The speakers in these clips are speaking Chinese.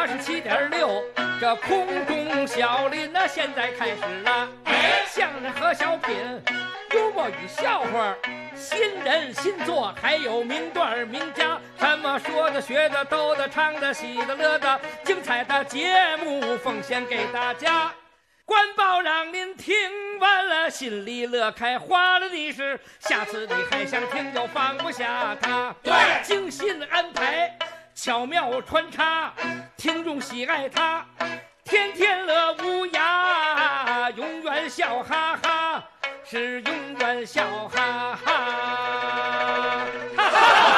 87.6，这空中小林呢，现在开始了。相声和小品，幽默与笑话，新人新作，还有名段名家，什么说的、学的、逗的、唱的、喜的、乐的，精彩的节目奉献给大家。官报让您听完了，心里乐开花了的是，下次你还想听就放不下它。对，精心安排，巧妙穿插，听众喜爱它，天天乐无涯，永远笑哈哈，是永远笑哈哈。哈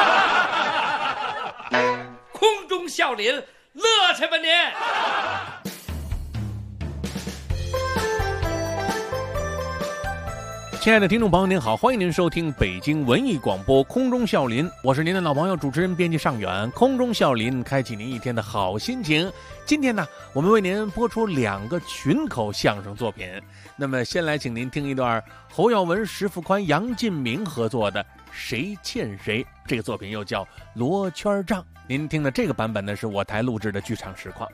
哈，空中笑林，乐去吧您！ 亲爱的听众朋友您好，欢迎您收听北京文艺广播空中笑林，我是您的老朋友主持人编辑尚远。空中笑林开启您一天的好心情。今天呢，我们为您播出2个群口相声作品。那么先来请您听一段侯耀文、石富宽、杨进明合作的《谁欠谁》，这个作品又叫罗圈账。您听的这个版本呢，是我台录制的剧场实况。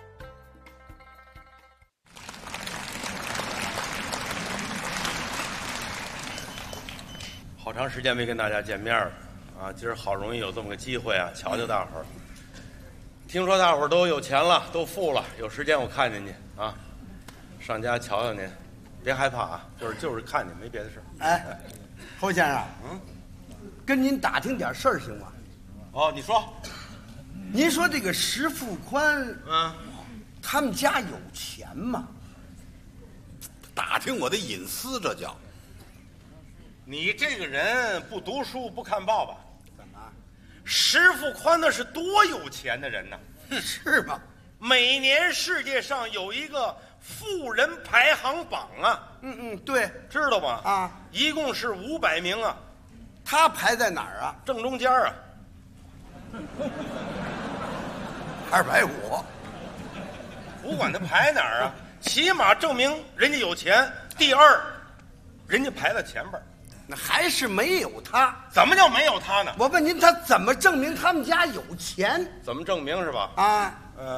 好长时间没跟大家见面了啊！今儿好容易有这么个机会啊，瞧瞧大伙儿。听说大伙儿都有钱了，都富了，有时间我看见你啊，上家瞧瞧您，别害怕啊，就是看你，没别的事。 哎，侯先生，跟您打听点事儿行吗？ 哦，你说， 您说这个石富宽，他们家有钱吗？ 打听我的隐私，这叫。 你这个人不读书不看报吧？ 怎么？ 石富宽那是多有钱的人呢？ 是吗？ 每年世界上有一个富人排行榜啊。 对， 知道吗？ 啊， 一共是500名啊。 他排在哪儿啊？ 正中间啊。 250。 不管他排哪儿啊，起码证明人家有钱。第二，人家排在前边。 那还是没有他？ 怎么叫没有他呢？ 我问您，他怎么证明他们家有钱？ 怎么证明是吧？ 啊，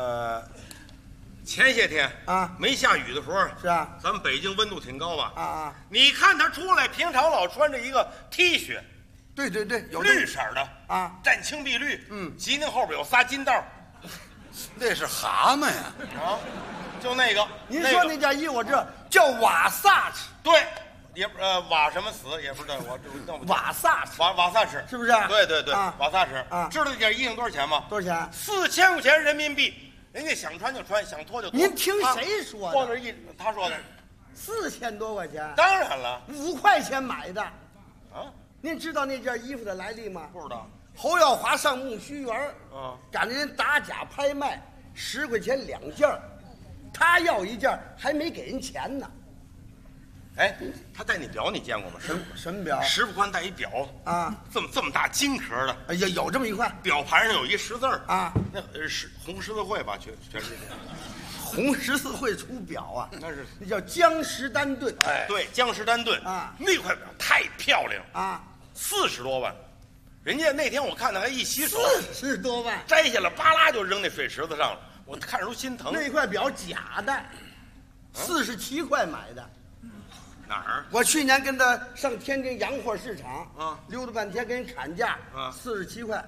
前些天啊， 没下雨的时候， 是啊， 咱们北京温度挺高吧？ 啊， 你看他出来，平常老穿着一个 T 恤， 对，有绿色的啊， 湛青碧绿，吉宁后边有仨金道， 那是蛤蟆呀！ 啊，就那个。 您说那件衣服，我知道叫瓦萨奇。 对。也瓦什么死也不知道，我瓦萨奇， 瓦萨什是不是？ 对， 啊， 瓦萨什啊， 知道这件衣裳多少钱吗？ 多少钱 ？4000块钱人民币，人家想穿就穿，想脱就脱。 您听谁说的？ 光这他说的 ，4000多块钱。 当然了 ，5块钱买的。 啊， 您知道那件衣服的来历吗？ 不知道。 侯耀华上木须园，赶着人打假拍卖，10块钱2件，他要1件还没给人钱呢。 哎，他戴那表你见过吗？ 什么表？ 石富宽戴一表啊， 这么大金壳的。 哎呀，有这么一块， 表盘上有一10字啊， 那红十字会吧，全世界。 红十字会出表啊？ 那叫江诗丹顿。 哎，对，江诗丹顿啊， 那块表太漂亮啊 ，40多万。人家那天我看他还一洗手 ，40多万， 摘下来巴拉就扔那水池子上了，我看着都心疼。 那块表假的，47块买的。 哪儿？ 我去年跟他上天津洋货市场啊， 溜达半天，跟人砍价，47块。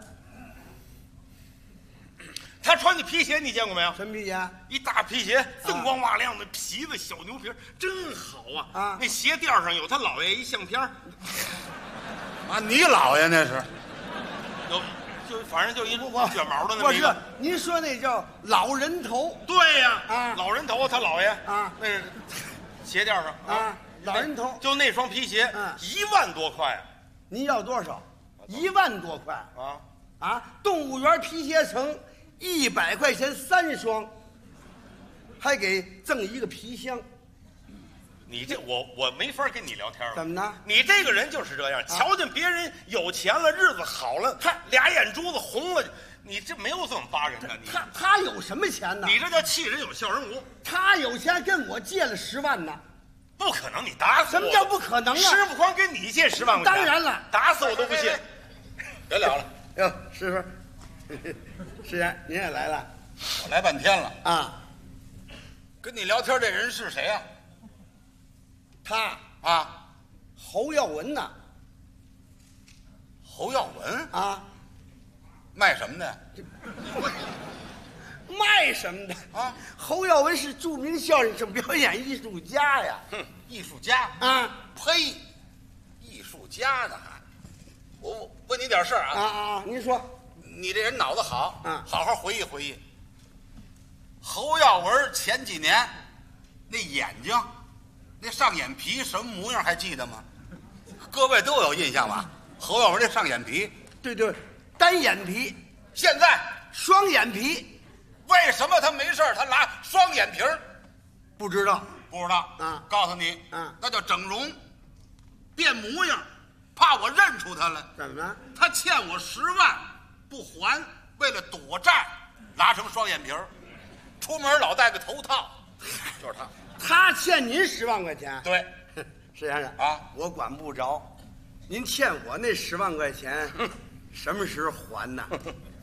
他穿的皮鞋你见过没有？ 什么皮鞋？ 一大皮鞋，锃光瓦亮的皮子，小牛皮，真好啊！啊，那鞋垫上有他姥爷一相片啊，你姥爷那是？ 就反正就一卷毛的那么我知道，您说那叫老人头。 对呀， 啊， 老人头，他姥爷啊， 那是鞋垫上啊，老人头， 就那双皮鞋，1万多块啊！ 您要多少？1万多块啊！动物园皮鞋城100块钱3双，还给赠一个皮箱。 你这我没法跟你聊天了。 怎么呢？ 你这个人就是这样，瞧见别人有钱了，日子好了，他俩眼珠子红了，你这没有这么巴人的。 他有什么钱呢？ 你这叫气人有笑人无。 他有钱跟我借了10万呢。 不可能，你打死我！ 什么叫不可能啊？ 石富宽跟你借10万块钱， 当然了， 打死我都不信。别聊了， 哟，师傅，师爷您也来了。 我来半天了啊。 跟你聊天这人是谁呀？ 他啊， 侯耀文呐。 侯耀文啊， 卖什么的？ 卖什么的啊？ 侯耀文是著名相声表演艺术家呀。 哼，艺术家啊， 呸，艺术家呢还？我问你点事儿啊。 您说。 你这人脑子好，好好回忆回忆。侯耀文前几年那眼睛，那上眼皮什么模样还记得吗？各位都有印象吧？侯耀文那上眼皮， 对，单眼皮， 现在双眼皮。 为什么他没事他拿双眼皮儿？ 不知道。 不知道啊？ 告诉你，那叫整容，变模样，怕我认出他来。 怎么了？ 他欠我10万不还，为了躲债，拿成双眼皮儿，出门老戴个头套，就是他。 他欠您10万块钱？ 对， 石先生啊， 我管不着。您欠我那10万块钱，什么时候还呢？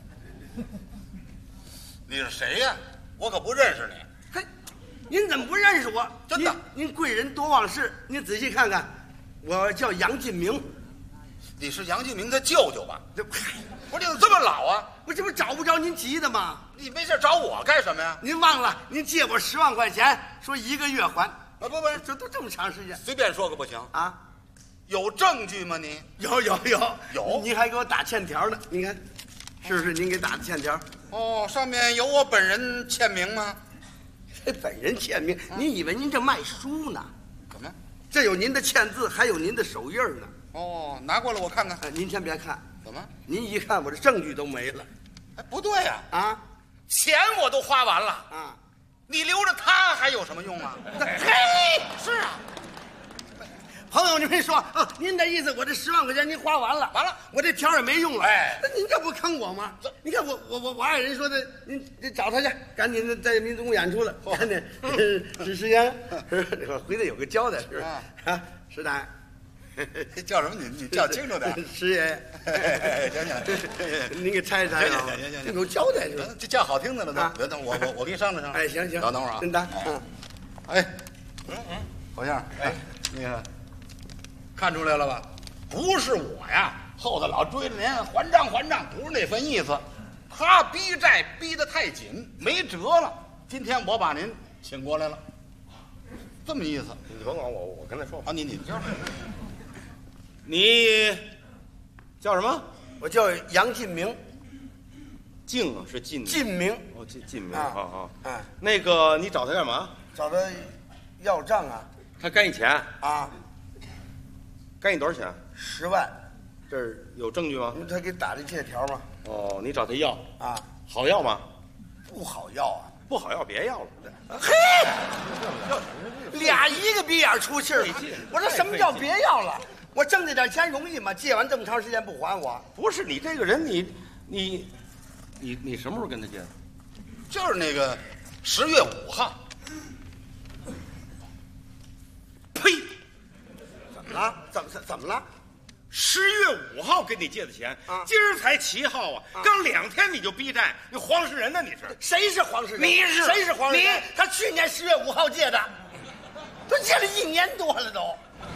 你是谁呀？我可不认识你。 嘿，您怎么不认识我？ 真的， 您贵人多忘事。您仔细看看，我叫杨进明。 你是杨进明他舅舅吧？不是，你怎么这么老啊？ 我这不找不着您急的吗？ 你没事找我干什么呀？ 您忘了，您借我10万块钱，说1个月还。 不， 这都这么长时间， 随便说个不行啊？ 有证据吗你？ 有。 有， 您还给我打欠条呢，您看，是不是您给打的欠条？ 哦，上面有我本人签名吗？ 本人签名？您以为您这卖书呢？ 怎么？ 这有您的签字，还有您的手印呢。 哦，拿过来我看看。 您先别看。 怎么？ 您一看，我这证据都没了。 哎，不对呀！ 啊， 钱我都花完了啊， 你留着它还有什么用啊？ 嘿，是啊。朋友，您说啊，您的意思，我这10万块钱您花完了， 完了， 我这条也没用了。 哎， 那您这不坑我吗？你看我爱人说的，您找他去，赶紧的在民族宫演出了，赶紧是时间，回头有个交代，是吧？啊，石大爷， 叫什么？你叫清楚点。 石爷爷，行，您给拆一拆啊，行，有交代是吧？ 这叫好听的了都。等我给你商量商量。 哎，行， 等会儿啊， 真的， 哎，侯先生，哎，那个。看出来了吧？不是我呀，后头老追着您还账，不是那份意思。他逼债逼得太紧，没辙了。今天我把您请过来了，这么意思。 你甭管我跟他说吧。 啊，你你叫什么？ 我叫杨进明。 进是进明。 哦，进明啊。 哎， 那个你找他干嘛？ 找他要账啊。 他该你钱啊。 该你多少钱 ？10万， 这儿有证据吗？ 他给打的借条吗？ 哦，你找他要啊？ 好要吗？ 不好要啊！ 不好要，别要了。 嘿，俩一个鼻眼出气儿。我说什么叫别要了？我挣这点钱容易吗？借完这么长时间不还我？ 不是你这个人，你什么时候跟他借的？ 就是那个10月5号。 呸！ 啊，怎么了 ？10月5号跟你借的钱啊， 今儿才7号啊，刚2天你就逼债，你黄世仁呢？你是？ 谁是黄世仁？ 你是？ 谁是黄世仁？ 你他去年10月5号借的，都借了1年多了都。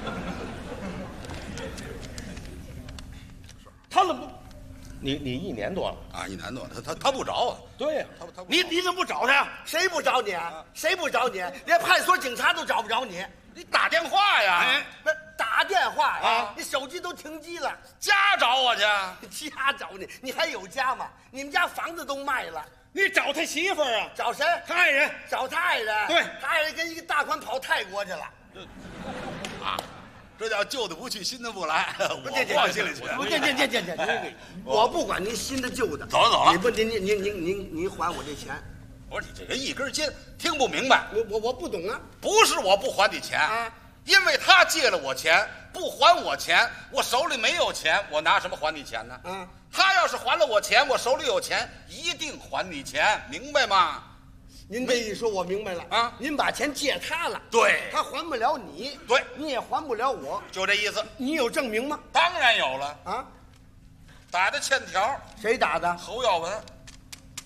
他怎么不？你1年多了啊？1年多了，他不找我。 对呀， 他你怎么不找他呀？ 谁不找你啊？谁不找你？连派出所警察都找不着你。 你打电话呀？ 哎，不是打电话呀？ 啊， 你手机都停机了。 家找我去？ 家找你？你还有家吗？你们家房子都卖了。 你找他媳妇儿啊？ 找谁？ 他爱人。 找他爱人。 对， 他爱人跟一个大款跑泰国去了。 啊，这叫旧的不去，新的不来。我不往心里去。 我不管您新的旧的。 走了。 你不，您还我这钱。 我说你这人一根筋，听不明白。 我不懂啊。 不是我不还你钱啊， 因为他借了我钱，不还我钱，我手里没有钱，我拿什么还你钱呢？ 啊， 他要是还了我钱，我手里有钱，一定还你钱，明白吗？ 您这一说，我明白了啊。 您把钱借他了， 对， 他还不了你， 对， 你也还不了我， 就这意思。 你有证明吗？ 当然有了啊， 打的欠条。 谁打的？ 侯耀文。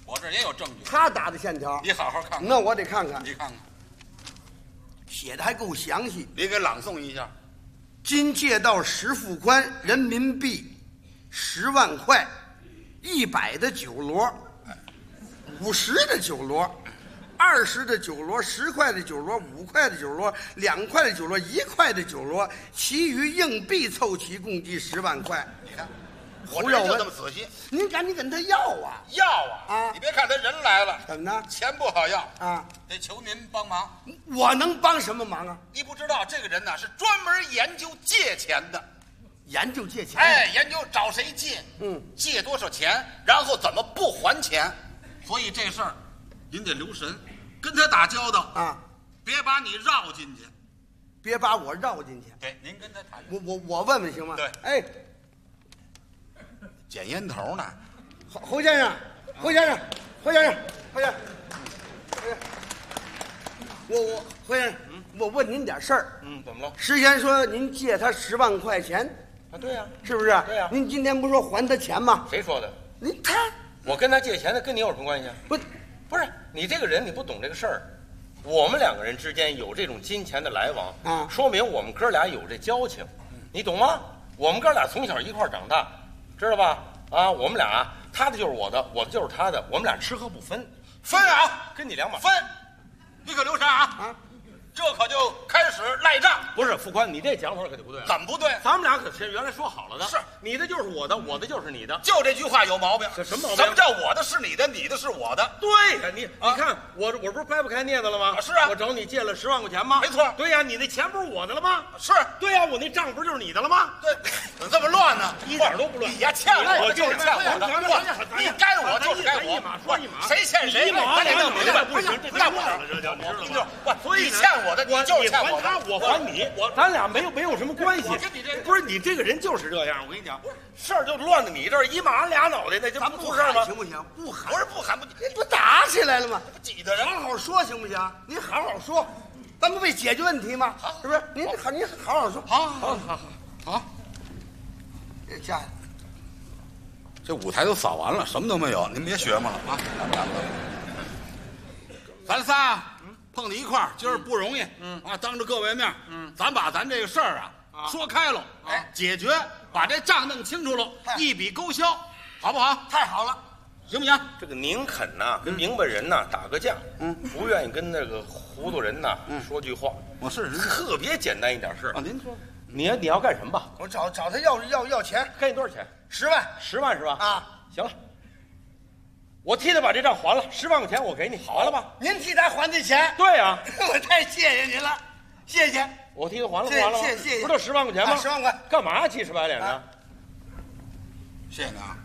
我这也有证据。 他打的线条， 你好好看看。 那我得看看， 你看看， 写的还够详细。 你给朗诵一下。 今借到10副宽，人民币10万块，100的酒罗，50的酒罗，20的酒罗，10块的酒罗，5块的酒罗，2块的酒罗，1块的酒罗，其余硬币凑齐，共计10万块。 你看，我这就这么仔细。 您赶紧跟他要啊！ 要啊！你别看他人来了， 怎么呢？ 钱不好要啊， 得求您帮忙。 我能帮什么忙啊？ 你不知道这个人呢是专门研究借钱的， 研究借钱。 哎，研究找谁借，借多少钱，然后怎么不还钱。所以这事儿您得留神，跟他打交道啊， 别把你绕进去， 别把我绕进去。 对，您跟他谈。 我问问行吗？ 对， 哎， 捡烟头呢。 侯先生，侯先生，侯先生，侯先生，侯先生，我问您点事儿。 怎么了？ 之前说您借他10万块钱啊，对呀， 是不是？ 对呀。 您今天不是说还他钱吗？ 谁说的？ 他， 我跟他借钱的，跟你有什么关系啊？不是你这个人，你不懂这个事儿。我们2个人之间有这种金钱的来往啊， 说明我们哥俩有这交情，你懂吗？我们哥俩从小一块长大，知道吧？啊，我们俩他的就是我的，我的就是他的，我们俩吃喝不分， 分啊， 跟你2码分，你可留神啊！这可就开始赖账。 不是副官，你这讲法可就不对了。 怎么不对？ 咱们俩可是原来说好了的， 是你的就是我的，我的就是你的， 就这句话有毛病。 这什么毛病？ 什么叫我的是你的，你的是我的？ 对呀，你看我不是掰不开镊子了吗？ 是啊， 我找你借了10万块钱吗？ 没错。 对呀，你那钱不是我的了吗？ 是。 对呀，我那账不就是你的了吗？ 对，怎么这么乱呢？ 一点都不乱。 你呀，欠我就是欠我的，你该我就是该我。 一码说一码， 谁欠谁？ 咱俩弄明白不行， 那不行，这就你知道吗？ 所以你欠我的，你就是欠我的， 我还你，咱俩没有什么关系。 我跟你这不是你这个人就是这样，我跟你讲，事儿就乱到你这儿，一骂俩脑袋，那就不出事吗？ 行不行？不喊， 不是不喊不， 你不打起来了吗？ 不挤的人， 好好说行不行？你好好说，咱不为解决问题吗？是不是？您好好说。 好。 下， 这舞台都扫完了，什么都没有，您别学嘛了啊！咱仨碰在一块儿，今儿不容易，当着各位面，咱把咱这个事儿说开了，解决，把这账弄清楚了，一笔勾销，好不好？ 太好了， 行不行？ 这个宁肯呐，跟明白人呐打个架，不愿意跟那个糊涂人呐说句话。 我是特别简单一点事啊，您说， 你要干什么吧？ 我找他要钱， 该你多少钱 ？10万 ，10万是吧？ 啊， 行了，我替他把这账还了，10万块钱我给你，还了吧？ 您替他还这钱？ 对呀， 我太谢谢您了，谢谢。 我替他还了， 谢还了， 谢， 不就10万块钱吗 ？10万块， 干嘛气势白脸的？ 谢谢你啊，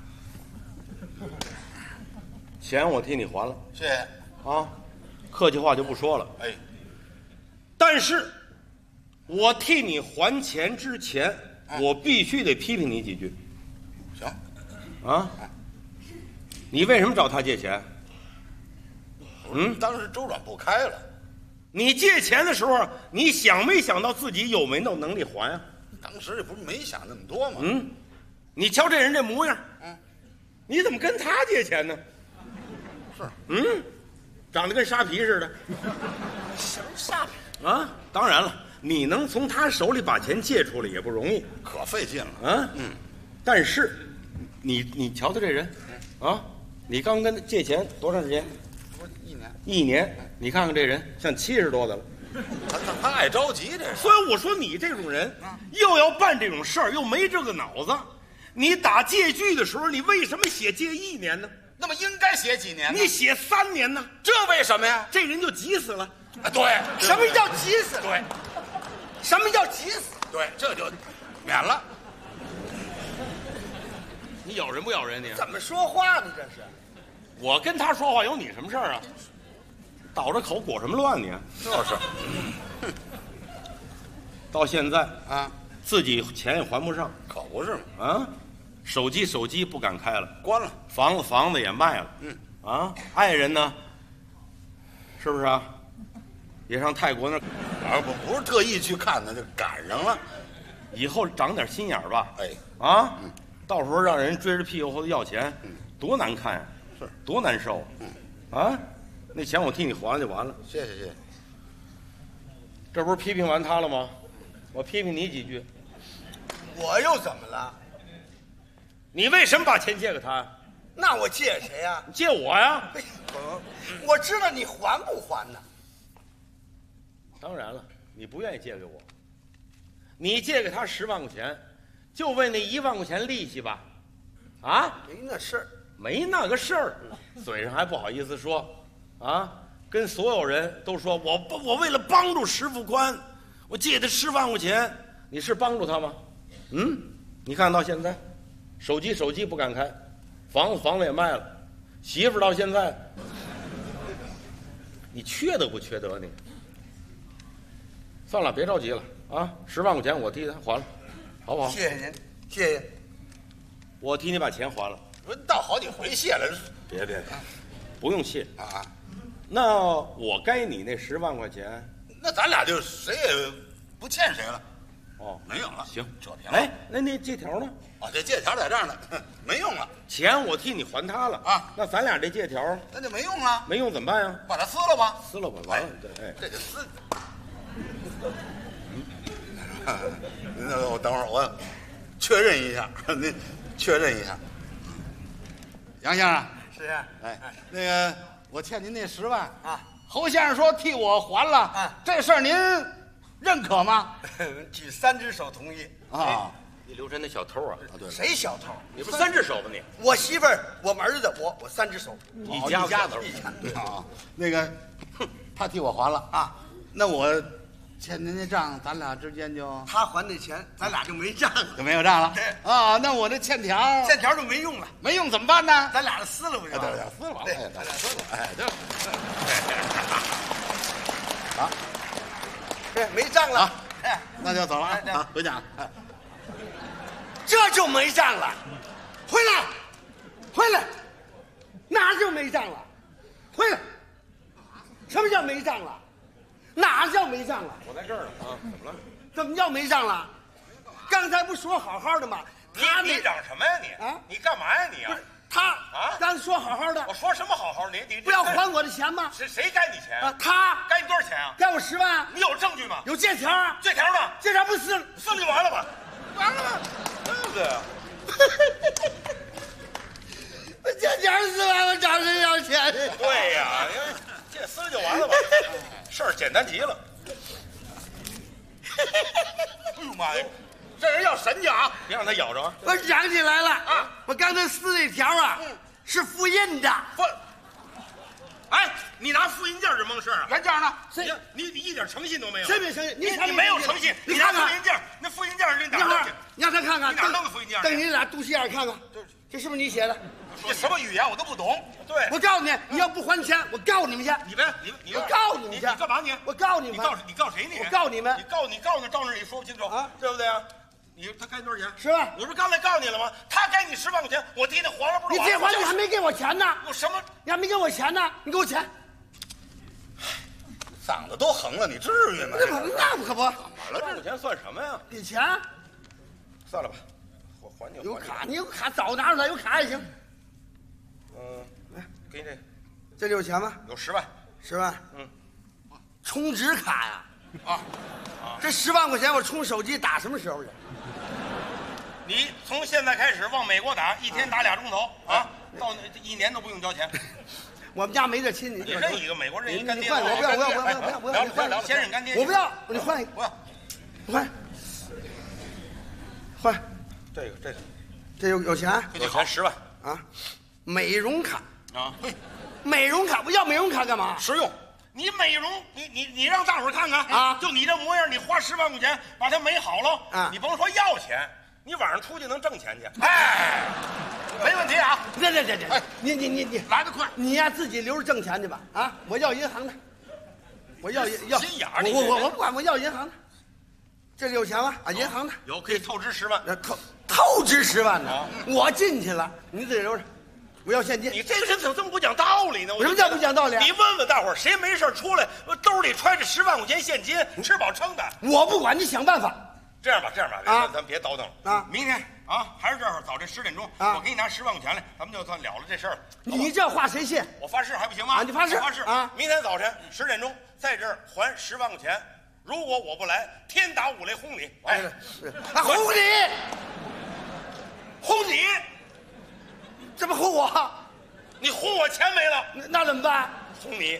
钱我替你还了， 谢谢啊，客气话就不说了。 哎， 但是，我替你还钱之前，我必须得批评你几句。 行， 啊，你为什么找他借钱？ 当时周转不开了。 你借钱的时候，你想没想到自己有没有能力还啊？ 当时这不是没想那么多吗？ 你瞧这人这模样，你怎么跟他借钱呢？ 是， 长得跟沙皮似的。 什么沙皮啊？当然了，你能从他手里把钱借出来也不容易， 可费劲了啊。但是，你瞧他这人，你刚跟他借钱多长时间？ 不是 1年，你看看这人像70多的了。 他爱着急这是。 所以我说你这种人，又要办这种事儿，又没这个脑子。你打借据的时候，你为什么写借1年呢？ 那么应该写几年呢？ 你写3年呢？ 这为什么呀？ 这人就急死了。 对， 什么叫急死？ 对， 什么叫急死？ 对，这就免了。 你咬人不咬人？你怎么说话呢？这是我跟他说话有你什么事儿啊？倒着口裹什么乱你？ 就是， 到现在啊， 自己钱也还不上， 可不是嘛。 啊，手机不敢开了， 关了， 房子也卖了，爱人呢？是不是啊？也上泰国那儿， 不是特意去看的，就赶上了。 以后长点心眼儿吧。 哎， 到时候让人追着屁股后头要钱，多难看呀！ 是， 是多难受啊！那钱我替你还了就完了。 谢谢谢谢。 这不是批评完他了吗？我批评你几句。 我又怎么了？ 你为什么把钱借给他？ 那我借谁呀？ 借我呀！ 我知道你还不还呢。 当然了，你不愿意借给我，你借给他10万块钱，就为那1万块钱利息吧？啊？ 没那事儿， 没那个事儿，嘴上还不好意思说，啊，跟所有人都说我为了帮助石富宽，我借他10万块钱，你是帮助他吗？嗯，你看到现在，手机不敢开，房子也卖了，媳妇到现在，你缺德不缺德你？算了，别着急了啊，10万块钱我替他还了，好不好？ 谢谢您，谢谢。 我替你把钱还了。 不是道好几回谢了， 别，不用谢啊。 那我该你那10万块钱， 那咱俩就谁也不欠谁了。 哦， 没有了， 行， 扯平了。 哎，那借条呢？ 啊，这借条在这儿呢，没用了。 钱我替你还他了啊， 那咱俩这借条那就没用了。 没用怎么办呀？ 把它撕了吧。 撕了吧，完了，对，哎， 这就撕。那我等会儿我确认一下，您确认一下。杨先生， 是啊， 哎，那个我欠您那10万啊， 侯先生说替我还了啊， 这事儿您认可吗？ 举3只手同意。 啊， 你刘晨那小偷啊！ 对， 谁小偷？ 你不是3只手吗你？ 我媳妇儿，我们儿子，我3只手。 一家头啊，那个他替我还了啊，那我欠您那账，咱俩之间就他还那钱，咱俩就没账了， 就没有账了。 对啊，那我这欠条欠条就没用了， 没用怎么办呢？ 咱俩就撕了不就完了？ 撕了吧， 对咱俩撕了。哎，对。好， 对，没账了。哎， 那就走了哎对啊，回家。哎， 这就没账了。回来，回来，哪就没账了？回来。什么叫没账了？哪叫没账了？ 我在这儿呢啊，怎么了？ 怎么叫没账了？刚才不说好好的吗？他那你嚷什么呀你？ 啊你干嘛呀你啊？ 他啊刚说好好的我，说什么好好？你不要还我的钱吗？ 谁该你钱啊，？他该你多少钱啊？ 该我10万， 你有证据吗？ 有借条啊， 借条呢？ 借条不撕， 撕了就完了吧？ 完了吗？ 对不对啊？ 我借条撕完，我找谁要钱？ 对呀，借撕了就完了吧？事儿简单极了。哎呦妈呀，这人要神经啊！别让他咬着啊！ 我想起来了啊！ 我刚才撕那条啊，是复印的。 哎，你拿复印件这蒙事儿啊？ 原价呢？ 你一点诚信都没有。 谁没诚信？ 你没有诚信，你拿看看复印件，那复印件是你你看哪弄去？， 你让他看看， 你哪弄的复印件？ 瞪你俩肚脐眼看看，这是不是你写的？ 这什么语言我都不懂。对， 我告诉你，你要不还钱，我告你们去。 你我告你们你去。 干嘛你？ 我告你们。 你告谁你？ 我告你们。 你告到那儿也说不清楚啊， 对不对啊？他该多少钱 ？10万。 我不是刚才告诉你了吗？他该你10万块钱，我替他还了，不是？ 你这还你还没给我钱呢？ 我什么？ 你还没给我钱呢？你给我钱。 嗓子都横了，你至于吗？ 那可不。 完了，这钱算什么呀？ 给钱。 算了吧，我还你。 有卡，你有卡早拿出来，有卡也行。 来，给你这个， 这里有钱吗？ 有10万。 10万。 嗯。 充值卡呀。 啊。 这10万块钱我充手机打什么时候去？ 你从现在开始往美国打，一天打2钟头啊，到1年都不用交钱。 我们家没这亲， 你认一个美国人一干爹， 你换我不要，你换聊先认干爹， 我不要，你换一个， 不要， 换，这有钱， 有钱10万啊，美容卡啊， 美容卡，我要美容卡干嘛？ 实用。你美容，你让大伙儿看看啊， 就你这模样，你花10万块钱把它美好了啊， 你甭说要钱，你晚上出去能挣钱去。哎，没问题啊。 这，哎，你来得快， 你呀自己留着挣钱去吧啊！我要银行的，我要心眼儿， 我不管，我要银行的。这里有钱吗？啊，银行的有，可以透支10万。 透支10万呢？我进去了，你自己留着。我要现金。 你这个人怎么这么不讲道理呢？ 什么叫不讲道理？ 你问问大伙儿，谁没事出来兜里揣着10万块钱现金，吃饱撑的？ 我不管，你想办法。 这样吧，咱别叨叨了啊！ 明天啊，还是这会儿早晨10点钟，我给你拿10万块钱来，咱们就算了了这事儿了。 你这话谁信？ 我发誓还不行吗？ 你发誓啊！明天早晨10点钟在这儿还10万块钱，如果我不来，天打5雷轰你！ 哎，轰你！ 轰你！ 这不轰我？ 你轰我钱没了， 那怎么办？ 轰你！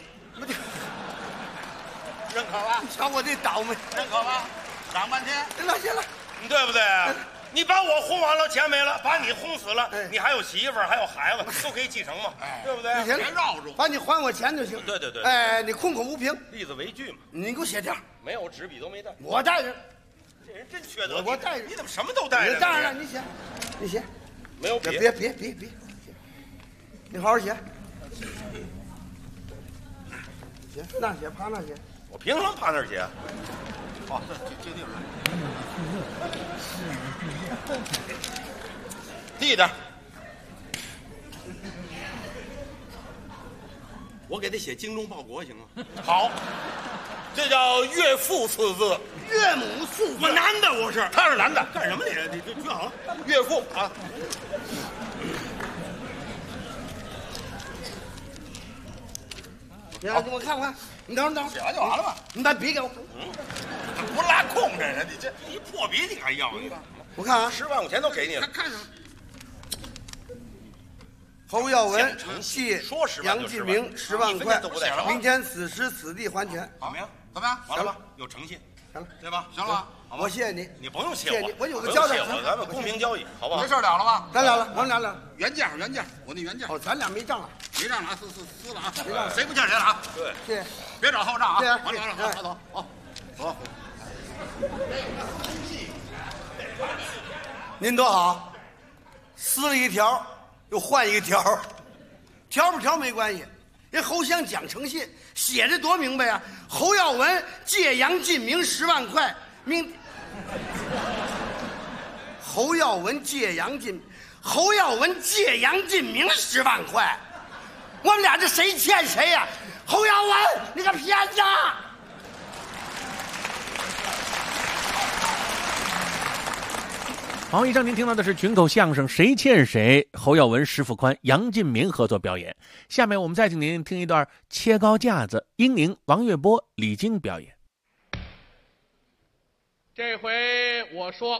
认可吧？ 瞧我这倒霉， 认可吧？嚷半天， 行了， 你对不对？你把我轰完了，钱没了，把你轰死了，你还有媳妇儿，还有孩子，都可以继承嘛，对不对？ 行， 别绕住， 把你还我钱就行。 对。 哎，你空口无凭， 例子为据嘛。 你给我写条。 没有，纸笔都没带。 我带着。 这人真缺德。 我带着。 你怎么什么都带着？ 当然了，你写。 没有笔。 别，你好好写。写那写，趴那写。 我凭什么趴那儿写？ 哦，这地方。 地着。我给他写精忠报国行吗？好，这叫岳父4字。 岳母4字。 我男的，我是。他是男的，干什么你这举好了。岳父啊。 我看看，你等会儿， 写完就完了吧？ 你把笔给我。 不拉空这人，你这一破笔你还要你？ 我看啊 ，10万块钱都给你了。 看上。 侯耀文系杨进明10万块，明天此时此地还钱。 怎么样？完了吧？有诚信， 行了， 对吧？ 行了， 我谢谢你。 你不用谢我， 我有个交代， 咱们公平交易，好不好？ 这事儿了了吧？ 咱了，我们俩。 原价，我那原价。 哦，咱俩没账了， 没账了啊，撕了啊， 没账了， 谁不欠谁了啊？ 对， 谢谢， 别找后账啊。 完了，走，走。 您多好，撕了一条，又换一个条，条不条没关系。人侯湘讲诚信，写的多明白啊！侯耀文借杨进明10万块，侯耀文借杨进明10万块，我们俩这谁欠谁呀？侯耀文，你个骗子！ 好，以上您听到的是群口相声《谁欠谁》，侯耀文、石富宽、杨进明合作表演。下面我们再请您听一段切糕架子，英宁、王月波、李菁表演。 这回我说，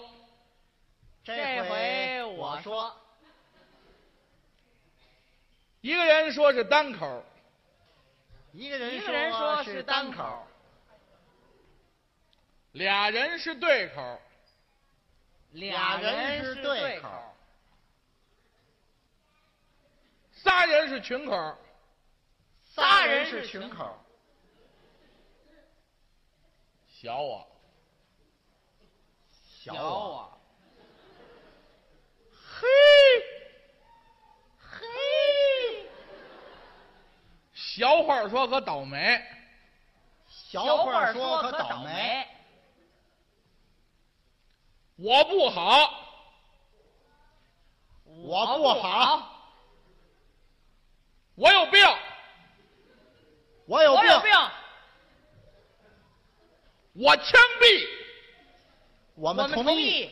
一个人说是单口， 一个人说是单口， 俩人是对口， 俩人是对口， 仨人是群口， 仨人是群口。 小我，嘿，小话说可倒霉， 小话说可倒霉。 我不好，我有病， 我有病， 我枪毙， 我们同意。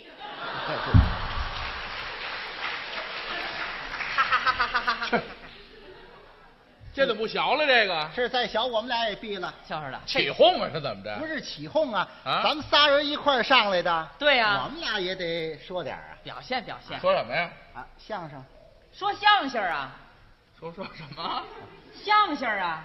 这怎么不小了？这个是再小，我们俩也毙了，笑着的。 起哄啊，是怎么着？ 不是起哄啊， 啊咱们仨人一块儿上来的。 对呀我们俩也得说点啊。 表现表现， 说什么呀？ 啊，相声， 说相声啊， 说什么？ 相声啊，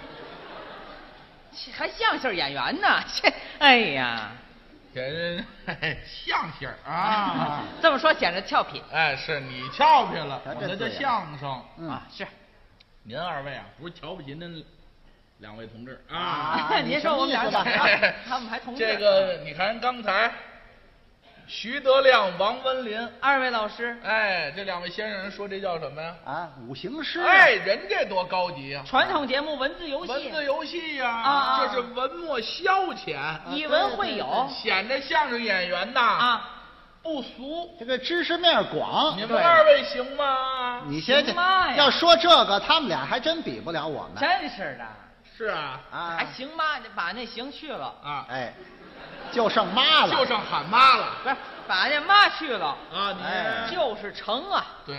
还相声演员呢？这，哎呀， 这相声啊， 这么说显得俏皮哎，是你俏皮了， 咱我这叫这对呀相声。 啊。是您二位啊，不是瞧不起您两位同志啊？ 啊您说我们俩你什么意思吧啊他们还同志这个你看刚才徐德亮、王文林， 二位老师， 哎，这两位先生说这叫什么呀？ 啊，五行诗。 哎，人家多高级啊！ 传统节目文字游戏， 文字游戏呀， 啊这是文墨消遣， 以文会友显得相声演员呐啊。 不俗。 这个知识面广。 你们二位行吗？ 你先行嘛呀要说这个，他们俩还真比不了我们。 真是的， 是啊， 啊还，行妈，把那行去了， 啊， 哎，就剩妈了， 就剩喊妈了不是把那妈去了， 啊！你哎就是成啊。 对，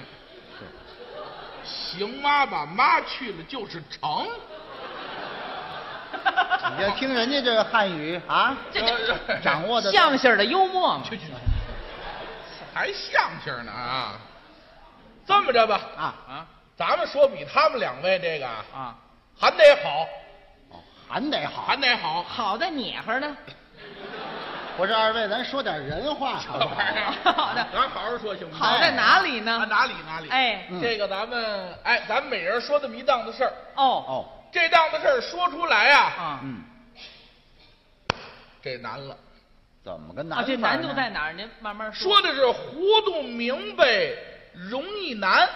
行妈把妈去了就是成。 你这听人家这汉语啊，掌握的相声的幽默嘛。 去，还相声呢啊！这么着吧， 啊， 咱们说比他们两位这个啊， 还得好， 还得好。 还得好。 好的捏合呢。 不是二位，咱说点人话好不好？ 好的， 咱好好说行吗？ 好在哪里呢？ 哪里？ 哎， 这个咱们每人说这么一档子事儿， 哦， 这档子事儿说出来啊， 啊， 这难了。 怎么个难？ 啊，这难度在哪儿？您慢慢说的是糊涂明白容易难，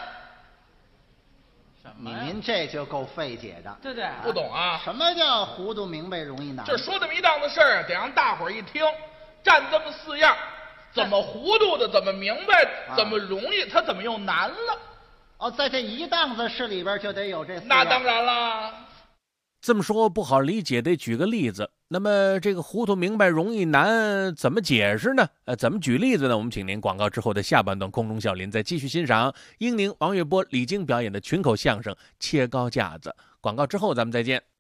您这就够费解的。 对对， 不懂啊？ 什么叫糊涂明白容易难？ 这说这么一档子事儿，得让大伙儿一听，占这么4样，怎么糊涂的，怎么明白，怎么容易，它怎么又难了？ 哦，在这一档子事里边就得有这4样。 那当然了。 这么说不好理解，得举个例子。那么这个糊涂明白容易难怎么解释呢？怎么举例子呢？我们请您广告之后的下半段空中笑林再继续欣赏英宁、王月波、李菁表演的群口相声《切糕架子》。广告之后咱们再见。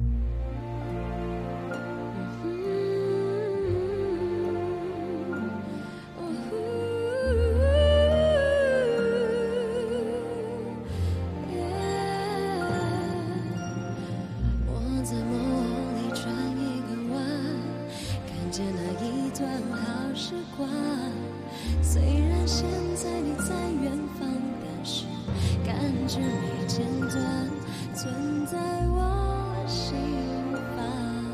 虽然现在你在远方，但是感觉没间断，存在我心房。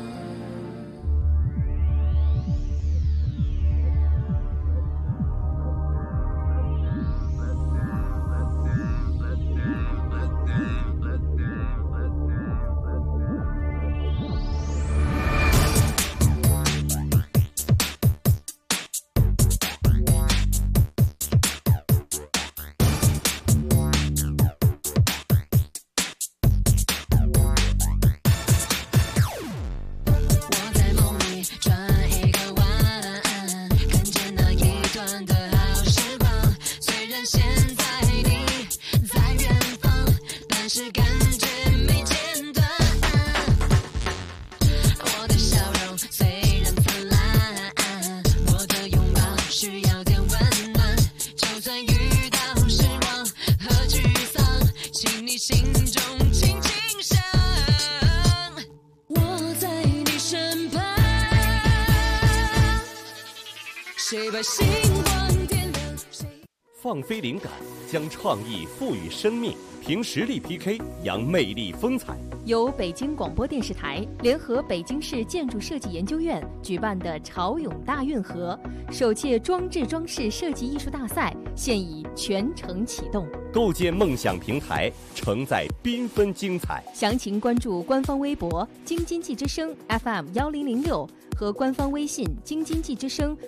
谁把星光点亮？ 放飞灵感，将创意赋予生命，凭实力 PK， 扬魅力风采。 由北京广播电视台联合北京市建筑设计研究院举办的潮涌大运河首届装置装饰设计艺术大赛现已全程启动， 构建梦想平台，承载缤纷精彩。 详情关注官方微博京津冀之声 FM1006和官方微信京津冀之声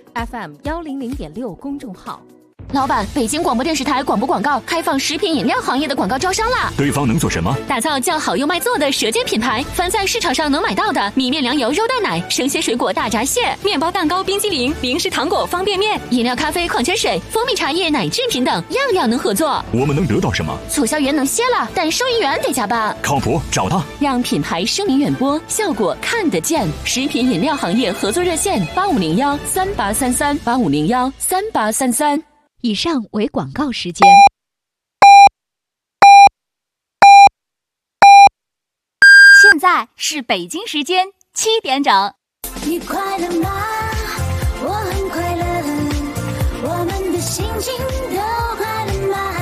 FM100.6公众号。 老板，北京广播电视台广播广告开放食品饮料行业的广告招商啦！ 对方能做什么？ 打造叫好又卖座的舌尖品牌，凡在市场上能买到的米面粮油肉蛋奶、生鲜水果大闸蟹、面包蛋糕、冰激凌、零食糖果、方便面、饮料、咖啡、矿泉水、蜂蜜茶叶、奶制品等，样样能合作。 我们能得到什么？ 促销员能歇了，但收银员得加班。 靠谱，找他。 让品牌声名远播，效果看得见。食品饮料行业合作热线8501383385013833。 以上为广告时间。 现在是北京时间7点整。 你快乐吗？我很快乐，我们的心情都快乐吗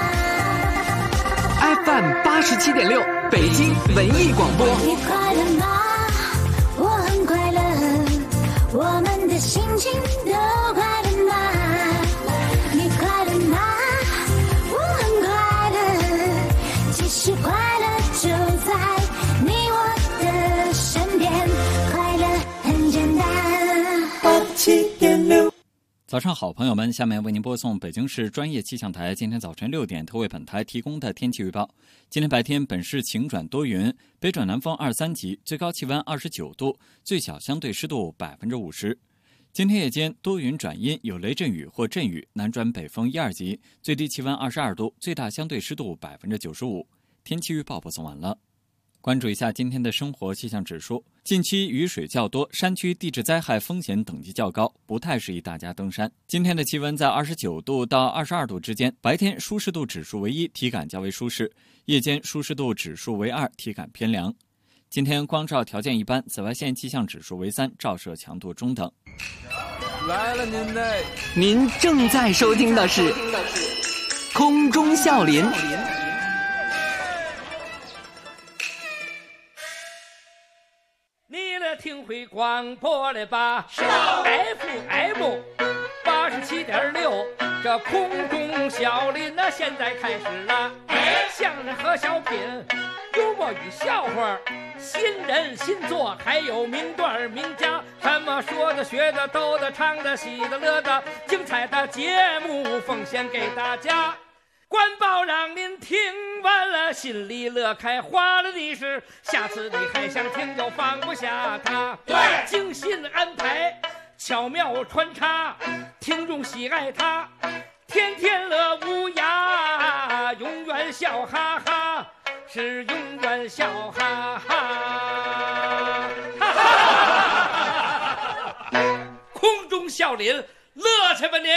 ？FM 87.6，北京文艺广播。 你快乐吗？我很快乐，我们的心情都快乐吗？你快乐吗？我很快乐，其实快乐就在你我的身边，快乐很简单。 87.6 早上好，朋友们，下面为您播送北京市专业气象台今天早晨6点特为本台提供的天气预报。今天白天本市晴转多云，北转南风2、3级，最高气温29度，最小相对湿度50%。今天夜间多云转阴，有雷阵雨或阵雨，南转北风1、2级，最低气温22度，最大相对湿度95%。天气预报播送完了。关注一下今天的生活气象指数，近期雨水较多，山区地质灾害风险等级较高，不太适宜大家登山。今天的气温在29度到22度之间，白天舒适度指数为1，体感较为舒适；夜间舒适度指数为2，体感偏凉。今天光照条件一般，紫外线气象指数为3，照射强度中等。 来了您正在收听的是空中笑林。 听会广播了吧？FM 87.6，这空中小林那现在开始了。相声和小品，幽默与笑话，新人新作，还有名段名家，什么说的、学的、逗的、唱的、喜的、乐的，精彩的节目奉献给大家。官报让您听完了心里乐开花了的是，下次你还想听就放不下它。对，精心安排，巧妙穿插，听众喜爱它，天天乐无涯，永远笑哈哈，是永远笑哈哈。哈哈空中笑林，乐去吧您！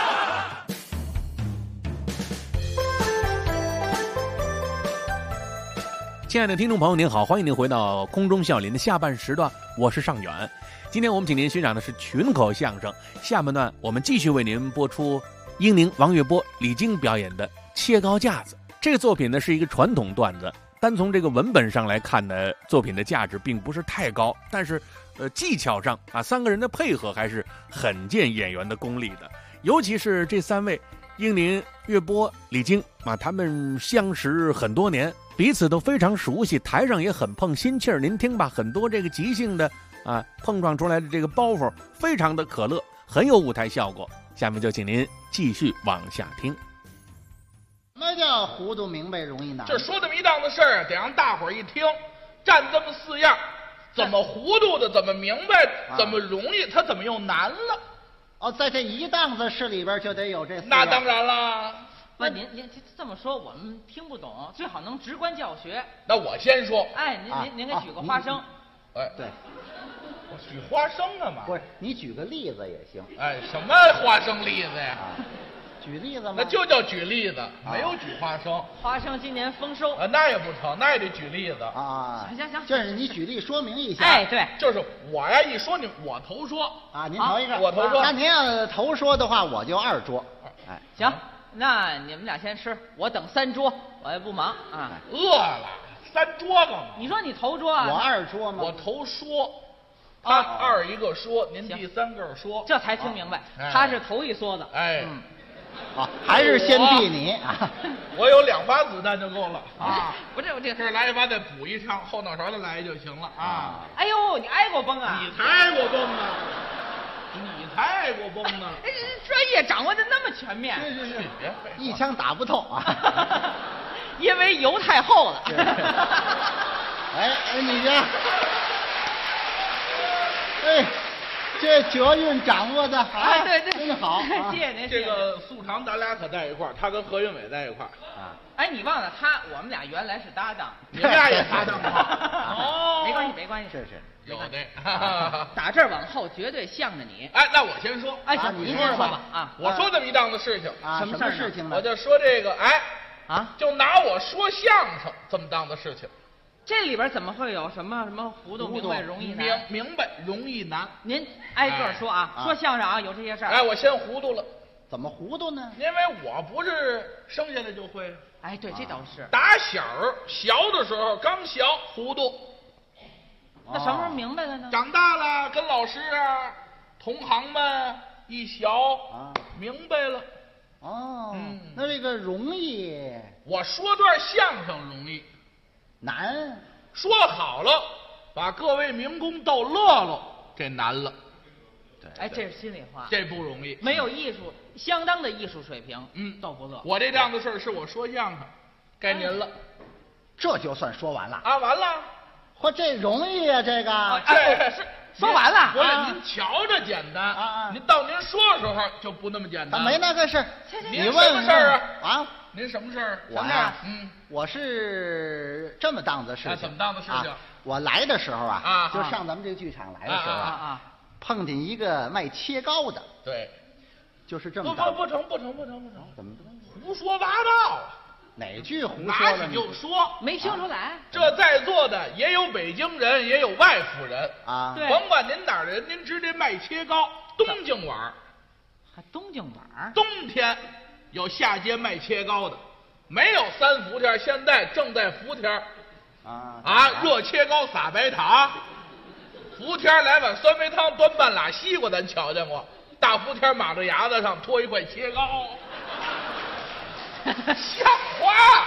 亲爱的听众朋友您好，欢迎您回到空中笑林的下半时段，我是尚远。今天我们请您欣赏的是群口相声，下半段我们继续为您播出英宁、王月波、李菁表演的切糕架子。这个作品呢是一个传统段子，单从这个文本上来看呢，作品的价值并不是太高，但是技巧上啊，3个人的配合还是很见演员的功力的。尤其是这3位英宁、月波、李菁啊，他们相识很多年，彼此都非常熟悉，台上也很碰心气儿。您听吧，很多这个即兴的啊碰撞出来的这个包袱，非常的可乐，很有舞台效果。下面就请您继续往下听。 什么叫糊涂明白容易难？ 这说这么一档子事儿，得让大伙儿一听，站这么4样，怎么糊涂的，怎么明白，怎么容易，它怎么又难了？ 哦，在这一档子事里边就得有这4样。 那当然了。 不，您这么说我们听不懂，最好能直观教学。 那我先说。 哎，您给举个花生。 哎， 对， 我举花生干嘛？ 不是，你举个例子也行。 哎，什么花生例子呀？ 举例子吗？ 那就叫举例子，没有举花生。 花生今年丰收。 那也不成，那也得举例子啊。 行， 就是你举例说明一下。 哎，对， 就是我呀，一说你我头说啊，您头一个， 我头说。 那您要头说的话，我就2桌。哎， 行。那你们俩先吃，我等3桌，我也不忙啊。 饿了，3桌干嘛？ 你说你头桌啊？ 我2桌吗？ 我头说，他2一个说，您第3个说， 这才听明白。他是头一梭子。 哎， 还是先毙你啊！ 我有2发子弹就够了啊！不是，我这来一发再补一枪，后脑勺再来就行了啊！ 哎呦，你挨过崩啊？ 你才挨过崩呢！你才挨过崩呢！ 专业掌握的那么全面， 是，别废话， 一枪打不透啊！ 因为油太厚了。 哎，你这，哎，这脚韵掌握的好， 对， 真好， 谢谢您。 这个素常咱俩可在一块儿，他跟何云伟在一块儿啊。哎，你忘了我们俩原来是搭档， 你们俩也搭档吗？ 哦，没关系， 是。 有的， 打这儿往后绝对向着你。 哎，那我先说。 哎，行，您先说吧。啊， 我说这么一档子事情啊，什么事情呢？ 我就说这个，哎， 啊， 就拿我说相声这么档子事情， 这里边怎么会有什么糊涂明白容易难？ 明白容易难。 您挨个说啊，说相声啊，有这些事儿。 哎，我先糊涂了。 怎么糊涂呢？ 因为我不是生下来就会。 哎，对，这倒是。 打小的时候刚小糊涂。 那什么时候明白了呢？ 长大了，跟老师啊、同行们一学明白了。 哦，那这个容易， 我说段相声容易， 难。 说好了，把各位民工逗乐了，这难了。 对， 哎，这是心里话， 这不容易， 没有艺术，相当的艺术水平，都不错。 我这档子事儿是我说相声，该您了。 这就算说完了啊，完了。 嚯，这容易啊，这个。 这是说完了。 不是您瞧着简单您到您说的时候就不那么简单。 没那个事。 您什么事儿啊？ 啊？ 您什么事儿？ 我呀，我是这么档子事情。 怎么档子事情？ 我来的时候就上咱们这个剧场来的时候碰见一个卖切糕的。 对， 就是这么。 不成！ 怎么胡说八道？ 哪句胡说了？ 拿起就说， 没听出来。 这在座的也有北京人，也有外府人啊。 对， 甭管您哪儿人，您直接卖切糕，东京碗。 还东京碗？ 冬天有下街卖切糕的，没有3伏天，现在正在伏天。热切糕撒白糖，伏天来碗酸梅汤，端半拉西瓜，咱瞧见过。大伏天马着牙子上拖一块切糕。像话！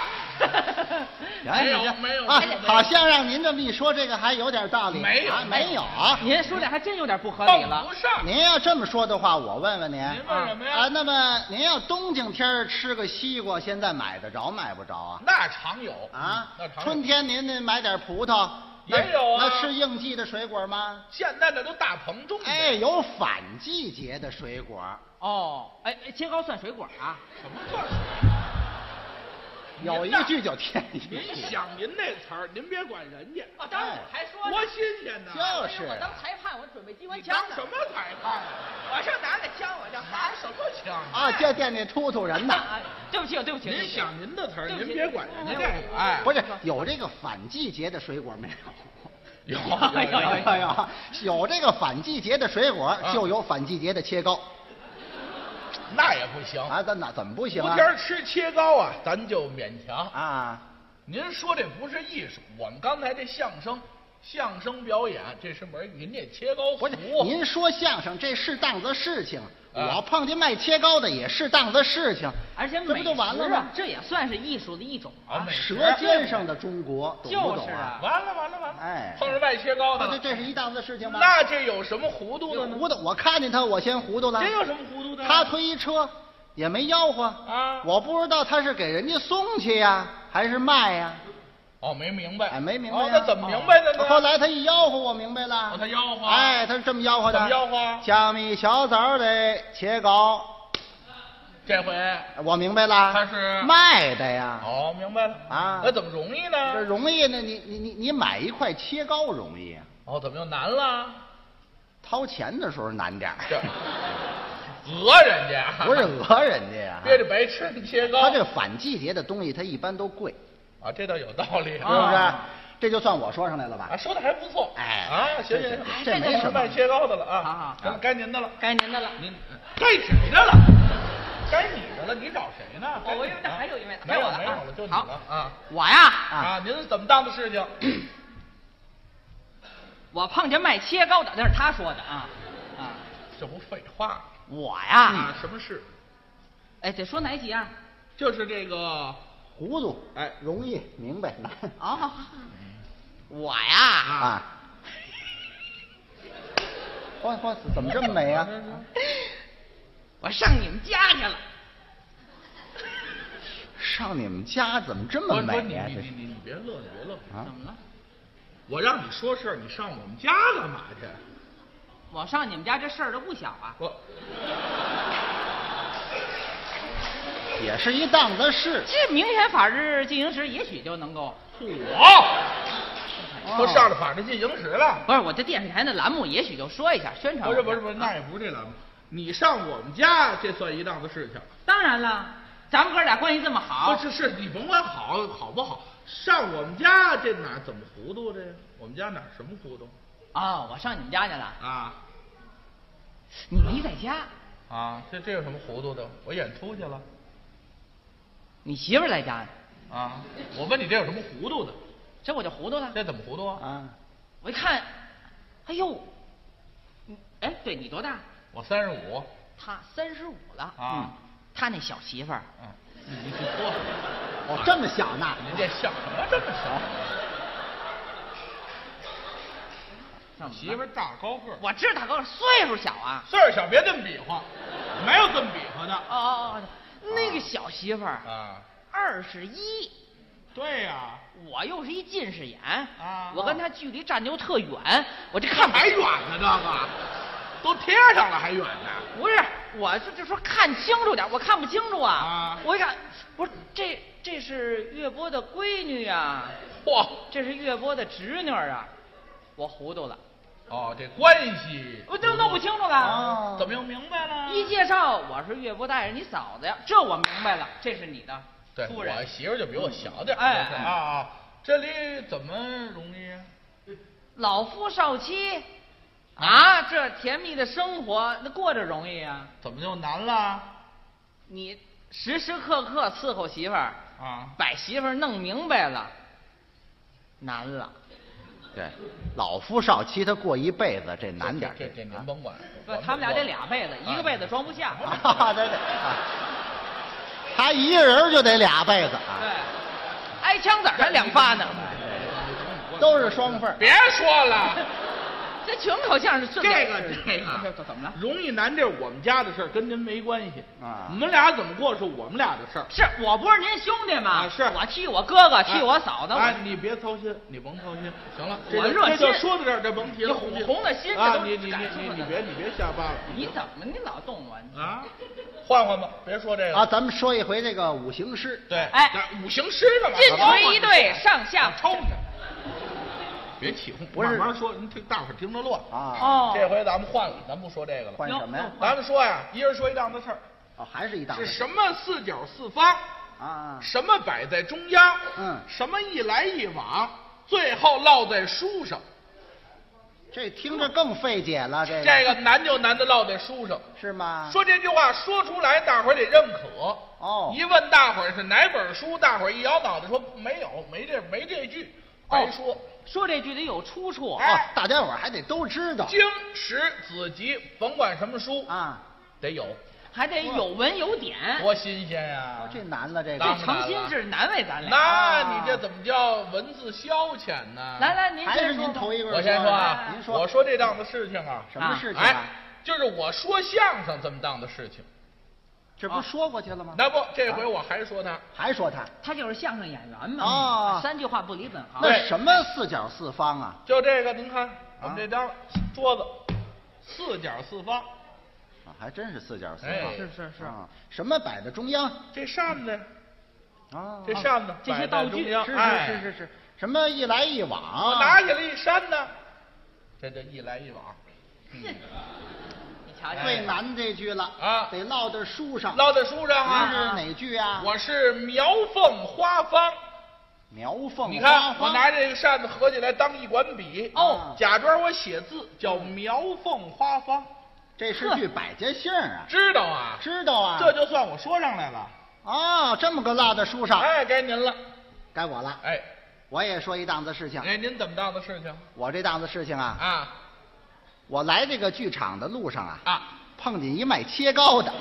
没有好像让您这么一说，这个还有点道理。 没有您说这还真有点不合理了。 不上。 您要这么说的话，我问问您。 您问什么呀？ 那么您要冬景天吃个西瓜，现在买得着买不着啊？ 那常有啊。 那常有。 春天您买点葡萄也有啊。 那是应季的水果吗？ 现在那都大棚种的。 有反季节的水果。 哦，切糕算水果啊？ 什么算水果？ 有一句就添一句。 您想您那词儿，您别管人家。 当时我还说多新鲜呢！ 就是。 我当裁判，我准备机关枪呢。 什么裁判？ 我上拿个枪，我就拿什么枪啊？这店里突突人呢。 对不起。 您想您的词儿，您别管人家。 不是有这个反季节的水果没有？有这个反季节的水果，就有反季节的切糕。 那也不行啊！那怎么不行啊？ 伏天吃切糕啊，咱就勉强啊。 您说这不是艺术，我们刚才这相声表演，这是门您这切糕服。 您说相声这是档子事情，我碰见卖切糕的也是档子事情， 而且这不就完了吗？ 这也算是艺术的一种啊。舌尖上的中国，懂不懂啊？ 完了！碰上卖切糕的， 这是一档子事情吗？ 那这有什么糊涂的呢？ 糊涂！我看见他，我先糊涂了。 这有什么糊涂的？ 他推一车，也没吆喝啊！ 我不知道他是给人家送去呀，还是卖呀？ 没明白。 没明白。 那怎么明白的呢？ 后来他一吆喝，我明白了。 他吆喝。 他是这么吆喝的。 怎么吆喝？ 江米小枣的切糕。 这回我明白了， 他是卖的呀。 明白了啊。那怎么容易呢？ 这容易呢，你买一块切糕容易啊。 怎么又难了？ 掏钱的时候难点讹人家？ 不是讹人家呀， 憋着白吃你切糕。 他这反季节的东西，它一般都贵啊，这倒有道理， 是不是？这就算我说上来了吧？ 说的还不错。行， 这没什么卖切糕的了啊。 好，该您的了， 您该谁的了？该你的了，你找谁呢？ 我以为那还有一位， 没有了，就你了啊！ 我呀您怎么当的事情？ 我碰见卖切糕的，那是他说的这不废话。 我呀， 什么事？ 得说哪几样？ 就是这个糊涂，容易明白难。 我呀我怎么这么美啊？ 我上你们家去了。 上你们家怎么这么美呀？ 你别乐啊！怎么了？ 我让你说事儿，你上我们家干嘛去？ 我上你们家这事儿都不小啊。 也是一档子事。 这明显法制进行时，也许就能够。 都上了法制进行时了。 不是，我这电视台的栏目，也许就说一下宣传。 不是，那也不是这栏目。你上我们家，这算一档子事情。 当然了，咱们哥俩关系这么好。 是，你甭管好不好，上我们家这哪怎么糊涂的呀？我们家哪什么糊涂？ 我上你们家去了啊。 你没在家啊？这有什么糊涂的？我演出去了。 你媳妇在家呢？ 我问你这有什么糊涂的？ 这我就糊涂了。 这怎么糊涂啊？ 我一看，哎呦，对你多大？ 我35。 他35了啊。 他那小媳妇儿， 你去说。 这么小呢？ 您这像什么这么小？ 媳妇儿大高个儿， 我知道大高个儿，岁数小啊。 岁数小别这么比划，没有这么比划的。 哦，那个小媳妇儿啊 ，21。 对呀， 我又是一近视眼啊， 我跟她距离站就特远，我这看还远呢，这个都贴上了还远呢。 不是，我就说看清楚点，我看不清楚啊。我一看，不是这是岳波的闺女呀， 嚯， 这是岳波的侄女啊，我糊涂了。 哦，这关系我都弄不清楚了。 怎么又明白了？ 一介绍我是岳波大人你嫂子呀，这我明白了，这是你的夫人。 我媳妇就比我小点。 哎， 这里怎么容易啊？ 老夫少妻啊，这甜蜜的生活那过着容易啊？ 怎么就难了？ 你时时刻刻伺候媳妇儿啊， 把媳妇儿弄明白了，难了。 对，老夫少妻他过一辈子这难点。 这您甭管。 不，他们俩得俩辈子，一个辈子装不下。 对，他一个人就得俩辈子啊。 对，挨枪子还2发呢， 都是双份。 别说了。 这群口相声， 这个怎么了？ 容易难，这是我们家的事儿，跟您没关系啊。我们俩怎么过是我们俩的事儿。 是我不是您兄弟吗？ 是我替我哥哥，替我嫂子。 哎，你别操心，你甭操心。行了， 我热心。 这就说到这儿，这甭提了。 红的心啊！你别瞎扒拉。 你怎么你老动我啊？换吧，别说这个啊。咱们说一回这个五行诗。 对， 哎， 五行诗干嘛？ 进锤一对，上下抽着。别起哄，慢慢说，您听大伙儿听着乱啊。 哦， 这回咱们换了，咱不说这个了。 换什么呀？ 咱们说呀，一人说一档子事儿。 哦，还是一档子。 是什么四角四方啊？ 什么摆在中央？什么一来一往，最后落在书上。 这听着更费解了，这个难就难的落在书上， 是吗？ 说这句话说出来，大伙儿得认可。 哦， 一问大伙儿是哪本书，大伙儿一摇脑袋说没有，没这句，白说。 说这句得有出处啊，大家伙还得都知道。 经史子集，甭管什么书啊， 得有， 还得有文有典， 多新鲜呀！ 这难了，这诚心是难为咱俩。 那你这怎么叫文字消遣呢？ 来，您还是您头一个。 我先说啊， 您说， 我说这档子事情啊， 什么事情啊？就是我说相声这么档子事情。 这不说过去了吗？ 那不，这回我还说他， 他就是相声演员嘛。 啊 ，3句话不离本行。 那什么四角四方啊？ 就这个，您看我们这张桌子，四角四方， 啊，还真是四角四方。 是。 什么摆在中央？ 这扇子， 啊， 这扇子， 这些道具， 是。什么一来一往？ 我拿起来一扇呢，这就一来一往。 最难这句了啊， 得落在书上。 落在书上啊！ 您是哪句啊？ 我是描凤花方。 描凤花方。 你看，我拿这个扇子合起来当一管笔哦， 假装我写字叫描凤花方。 这是句百家姓啊！ 知道啊？ 知道啊！ 这就算我说上来了。 哦，这么个落在书上。 哎，该您了， 该我了。 哎， 我也说一档子事情。 哎，您怎么档子事情？ 我这档子事情啊。 啊。 我来这个剧场的路上啊，碰见一卖切糕的。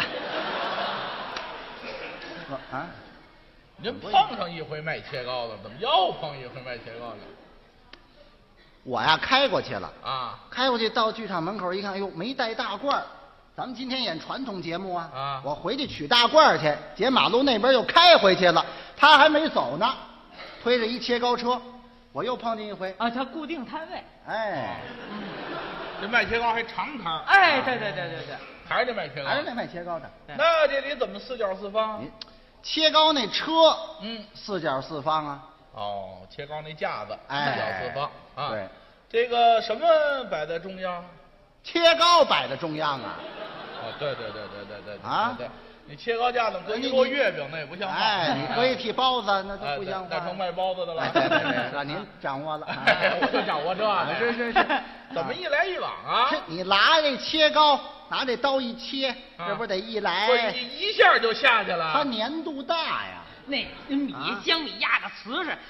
啊， 您碰上一回卖切糕的，怎么又碰一回卖切糕的？ 我呀开过去了啊， 开过去到剧场门口一看，哎呦，没带大褂儿。咱们今天演传统节目啊，我回去取大褂儿去，解马路那边又开回去了，他还没走呢，推着一切糕车，我又碰见一回啊，他固定摊位， 哎。 这卖切糕还长摊儿， 哎，对， 还是这卖切糕， 还是那卖切糕的。 那这里怎么四角四方？ 切糕那车，四角四方啊。 哦，切糕那架子， 哎， 四角四方啊。 对， 这个什么摆在中央？ 切糕摆在中央啊。 哦，对啊， 对。你切糕架子搁一摞月饼，那也不像话。 哎，你搁一屉包子，那都不像话。 那成卖包子的了。 对，让您掌握了。 我就掌握这个。 是。 怎么一来一往啊？ 你拿这切糕，拿这刀一切，这不得一来？ 一下就下去了。 它粘度大呀。 那米将米压的瓷实。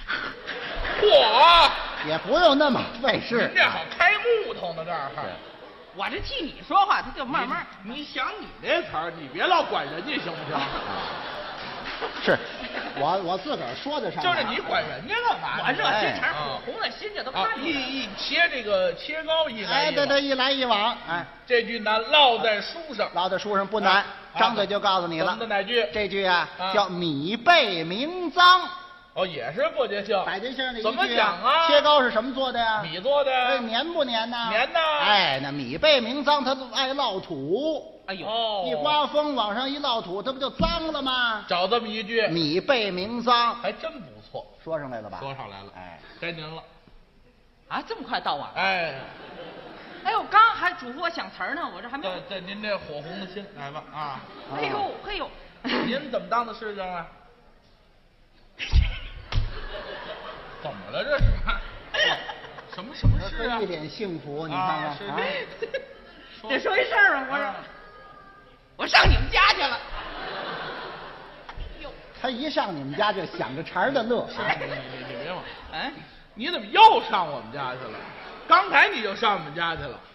嚯！ 也不用那么费事。 您这好开木头呢，这儿。 我这替你说话，他就慢慢。 你想你那词儿，你别老管人家行不行？ 是，我自个儿说的上。 就是你管人家干嘛？ 我热心肠，火红了心，这都看出来。 一切这个切糕一来一往。 哎，对，一来一往，哎， 这句难烙在书上， 烙在书上不难，张嘴就告诉你了。 怎么的哪句？ 这句啊叫米被名脏。 哦，也是过节性。 百家姓的一句。 怎么讲啊？ 切糕是什么做的呀？ 米做的。 哎，粘不粘呐？ 粘呐。 哎，那米被名脏，它爱落土。 哎呦， 一刮风往上一落土，它不就脏了吗？ 找这么一句， 米被名脏， 还真不错。 说上来了吧？ 说上来了。哎，该您了。 啊，这么快到啊？ 哎。 哎呦，刚还嘱咐我想词儿呢，我这还没。 在您这火红的心，来吧啊！ 哎呦，嘿呦， 您怎么当的事情啊？怎么了这是？什么事啊？ 一脸幸福，你看看啊！ 得说一事儿啊！我上你们家去了。 他一上你们家就想着茬的乐。 你别往，哎，你怎么又上我们家去了？刚才你就上我们家去了，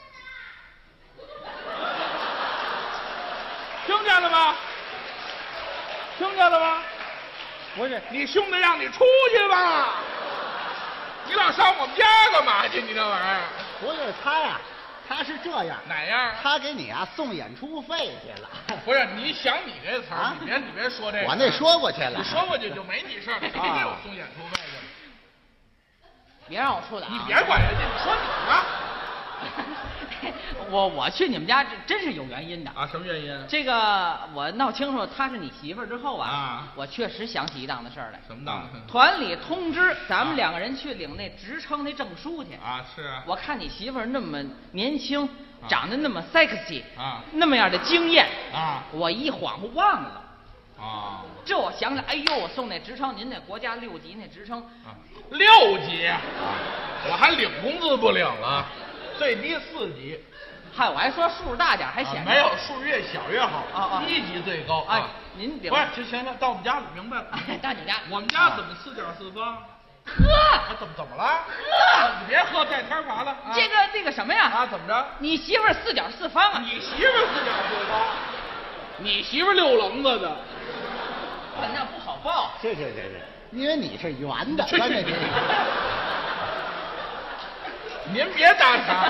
听见了吗？听见了吗？ 不是， 你兄弟让你出去吧，你老上我们家干嘛去？你这玩意儿不是他呀，他是这样。 哪样？ 他给你啊送演出费去了。 不是，你想你这词儿，你别说这个。 我那说过去了。 你说过去就没你事儿，谁给我送演出费去？ 别让我出的啊！ 你别管人家，你说你呢？ 我去你们家真是有原因的啊！什么原因？ 这个我闹清楚她是你媳妇儿之后啊，我确实想起一档子事儿来。 什么档子？ 团里通知咱们两个人去领那职称那证书去啊！是啊。 我看你媳妇儿那么年轻，长得那么 sexy 啊， 那么样的惊艳啊， 我一恍惚忘了。 啊！ 这我想起来，哎呦，我送那职称，您那国家6级那职称啊，6级啊，我还领工资不领了。最低4级， 嗨，我还说数大点还显没有数越小越好啊 ，1级最高啊。您不是，行了，到我们家了，明白了。 到你家， 我们家怎么4角4方？ 呵， 怎么了？你别喝带天罚了。 这个那个什么呀？ 啊，怎么着？ 你媳妇儿4角4方啊？ 你媳妇儿4角4方？你媳妇儿6棱子的。 那不好报。 是，因为你是圆的。 您别搭茬。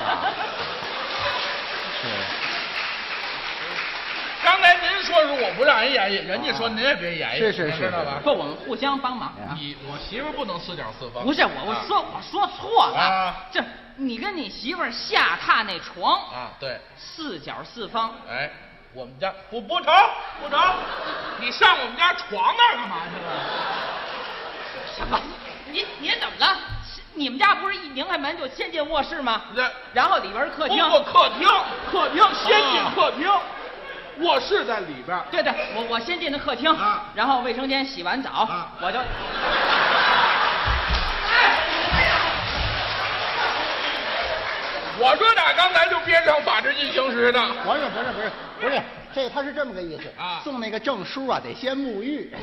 是。 刚才您说是我不让人演绎，人家说您也别演绎， 是， 知道吧？ 不，我们互相帮忙。 我媳妇不能4角4方。 不是，我说错了。这你跟你媳妇下榻那床啊，对 ，4角4方。 哎，我们家不成，你上我们家床那儿干嘛去了？ 什么？你怎么了？你们家不是一拧开门就先进卧室吗？ 对， 然后里边客厅。 客厅先进客厅，卧室在里边。 对，我先进的客厅，然后卫生间洗完澡，我就。 我说哪刚才就编上法制进行时呢？ 不是，这他是这么个意思啊。送那个证书啊，得先沐浴。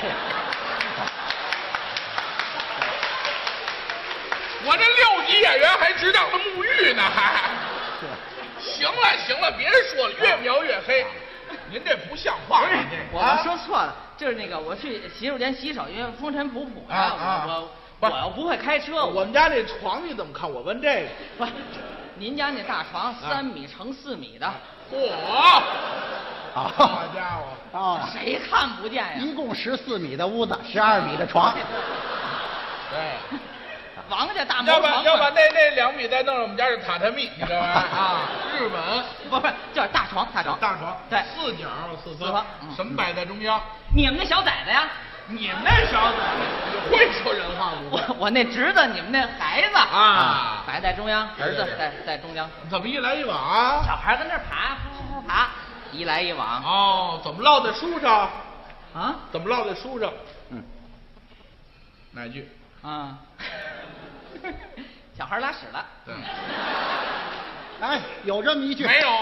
我这6级演员还值当了沐浴呢，还。行了，别说了，越描越黑。您这不像话！ 我说错了，就是那个我去洗手间洗手，因为风尘仆仆的，我又不会开车。 我们家这床你怎么看？我问这个。 不，您家那大床3米乘4米的。 嚯！好家伙！ 啊， 谁看不见呀？ 一共14米的屋子，12米的床。 对。 王家大毛床， 要把那2米再弄上，我们家是榻榻米，你知道吗？啊，日本不是，就是大床，对 ，4角4方，什么摆在中央？ 你们那小崽子呀？ 你们那小崽子，你会说人话不？ 我那侄子，你们那孩子啊， 摆在中央，儿子在中央。 怎么一来一往啊？ 小孩跟那爬，一来一往。 哦，怎么落在书上？ 啊？ 怎么落在书上？哪句？ 啊。小孩拉屎了。 对。 哎，有这么一句。 没有。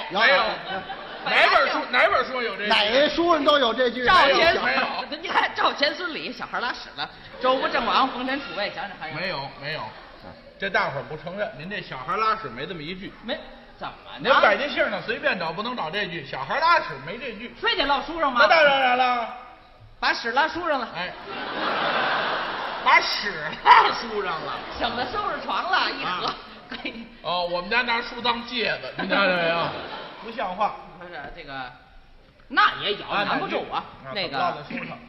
哪本书有这句？ 哪书上都有这句。 赵钱没有。你看赵钱孙李，小孩拉屎了。周吴郑王冯陈楚卫，想想还有。 没有。这大伙儿不承认，您这小孩拉屎没这么一句。 没。怎么呢？ 您百家姓呢，随便找，不能找这句。小孩拉屎没这句。 非得落书上吗？ 那当然了。 把屎拉书上了。 哎，把屎拉书上了， 省得收拾床了，一合。 哦，我们家拿书当戒指，你看见没有？不像话。 不是这个，那也咬难不住啊。那个落在书上。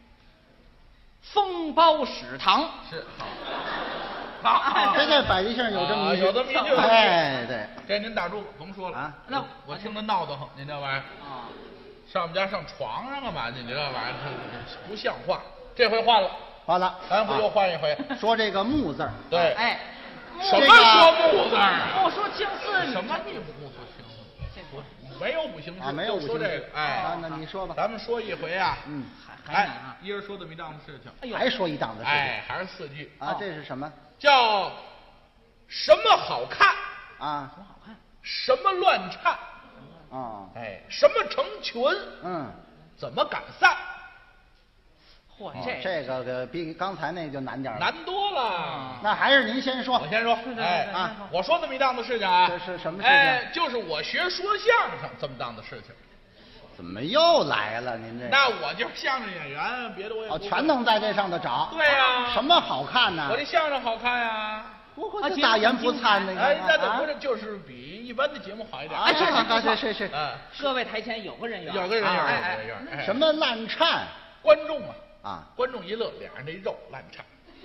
封包屎堂是好，这百家姓有这么一句， 有这么一句。 哎，对， 这您打住，甭说了啊。那我听着闹得慌，您这玩意儿啊， 上我们家上床上干嘛？你这玩意儿不像话。这回换了， 换了， 咱不又换一回？ 说这个木字， 对， 哎， 什么说木字？ 不说青丝， 什么你不说青丝？没有五行字， 没有五行字。 说这个，哎， 那你说吧。 咱们说一回啊， 还一人说这么一档子事情。 还说一档子事情， 哎，还是4句啊。这是什么？ 叫什么好看啊？ 什么好看？ 什么乱颤啊？ 哎，什么成群？怎么赶散？ 嚯， 这个比刚才那就难点了， 难多了。 那还是您先说， 我先说。哎啊，我说这么一档子事情啊。 这是什么事情？ 哎，就是我学说相声这么档子事情。 怎么又来了？您这那我就是相声演员，别的我也不全能在这上头找。 对呀。 什么好看呢？ 我这相声好看呀。 这大言不惭的。 哎，那不是就是比一般的节目好一点。 啊，是。 各位台前有个人缘， 有个人缘。 什么烂颤？ 观众啊， 观众一乐，脸上这肉烂颤。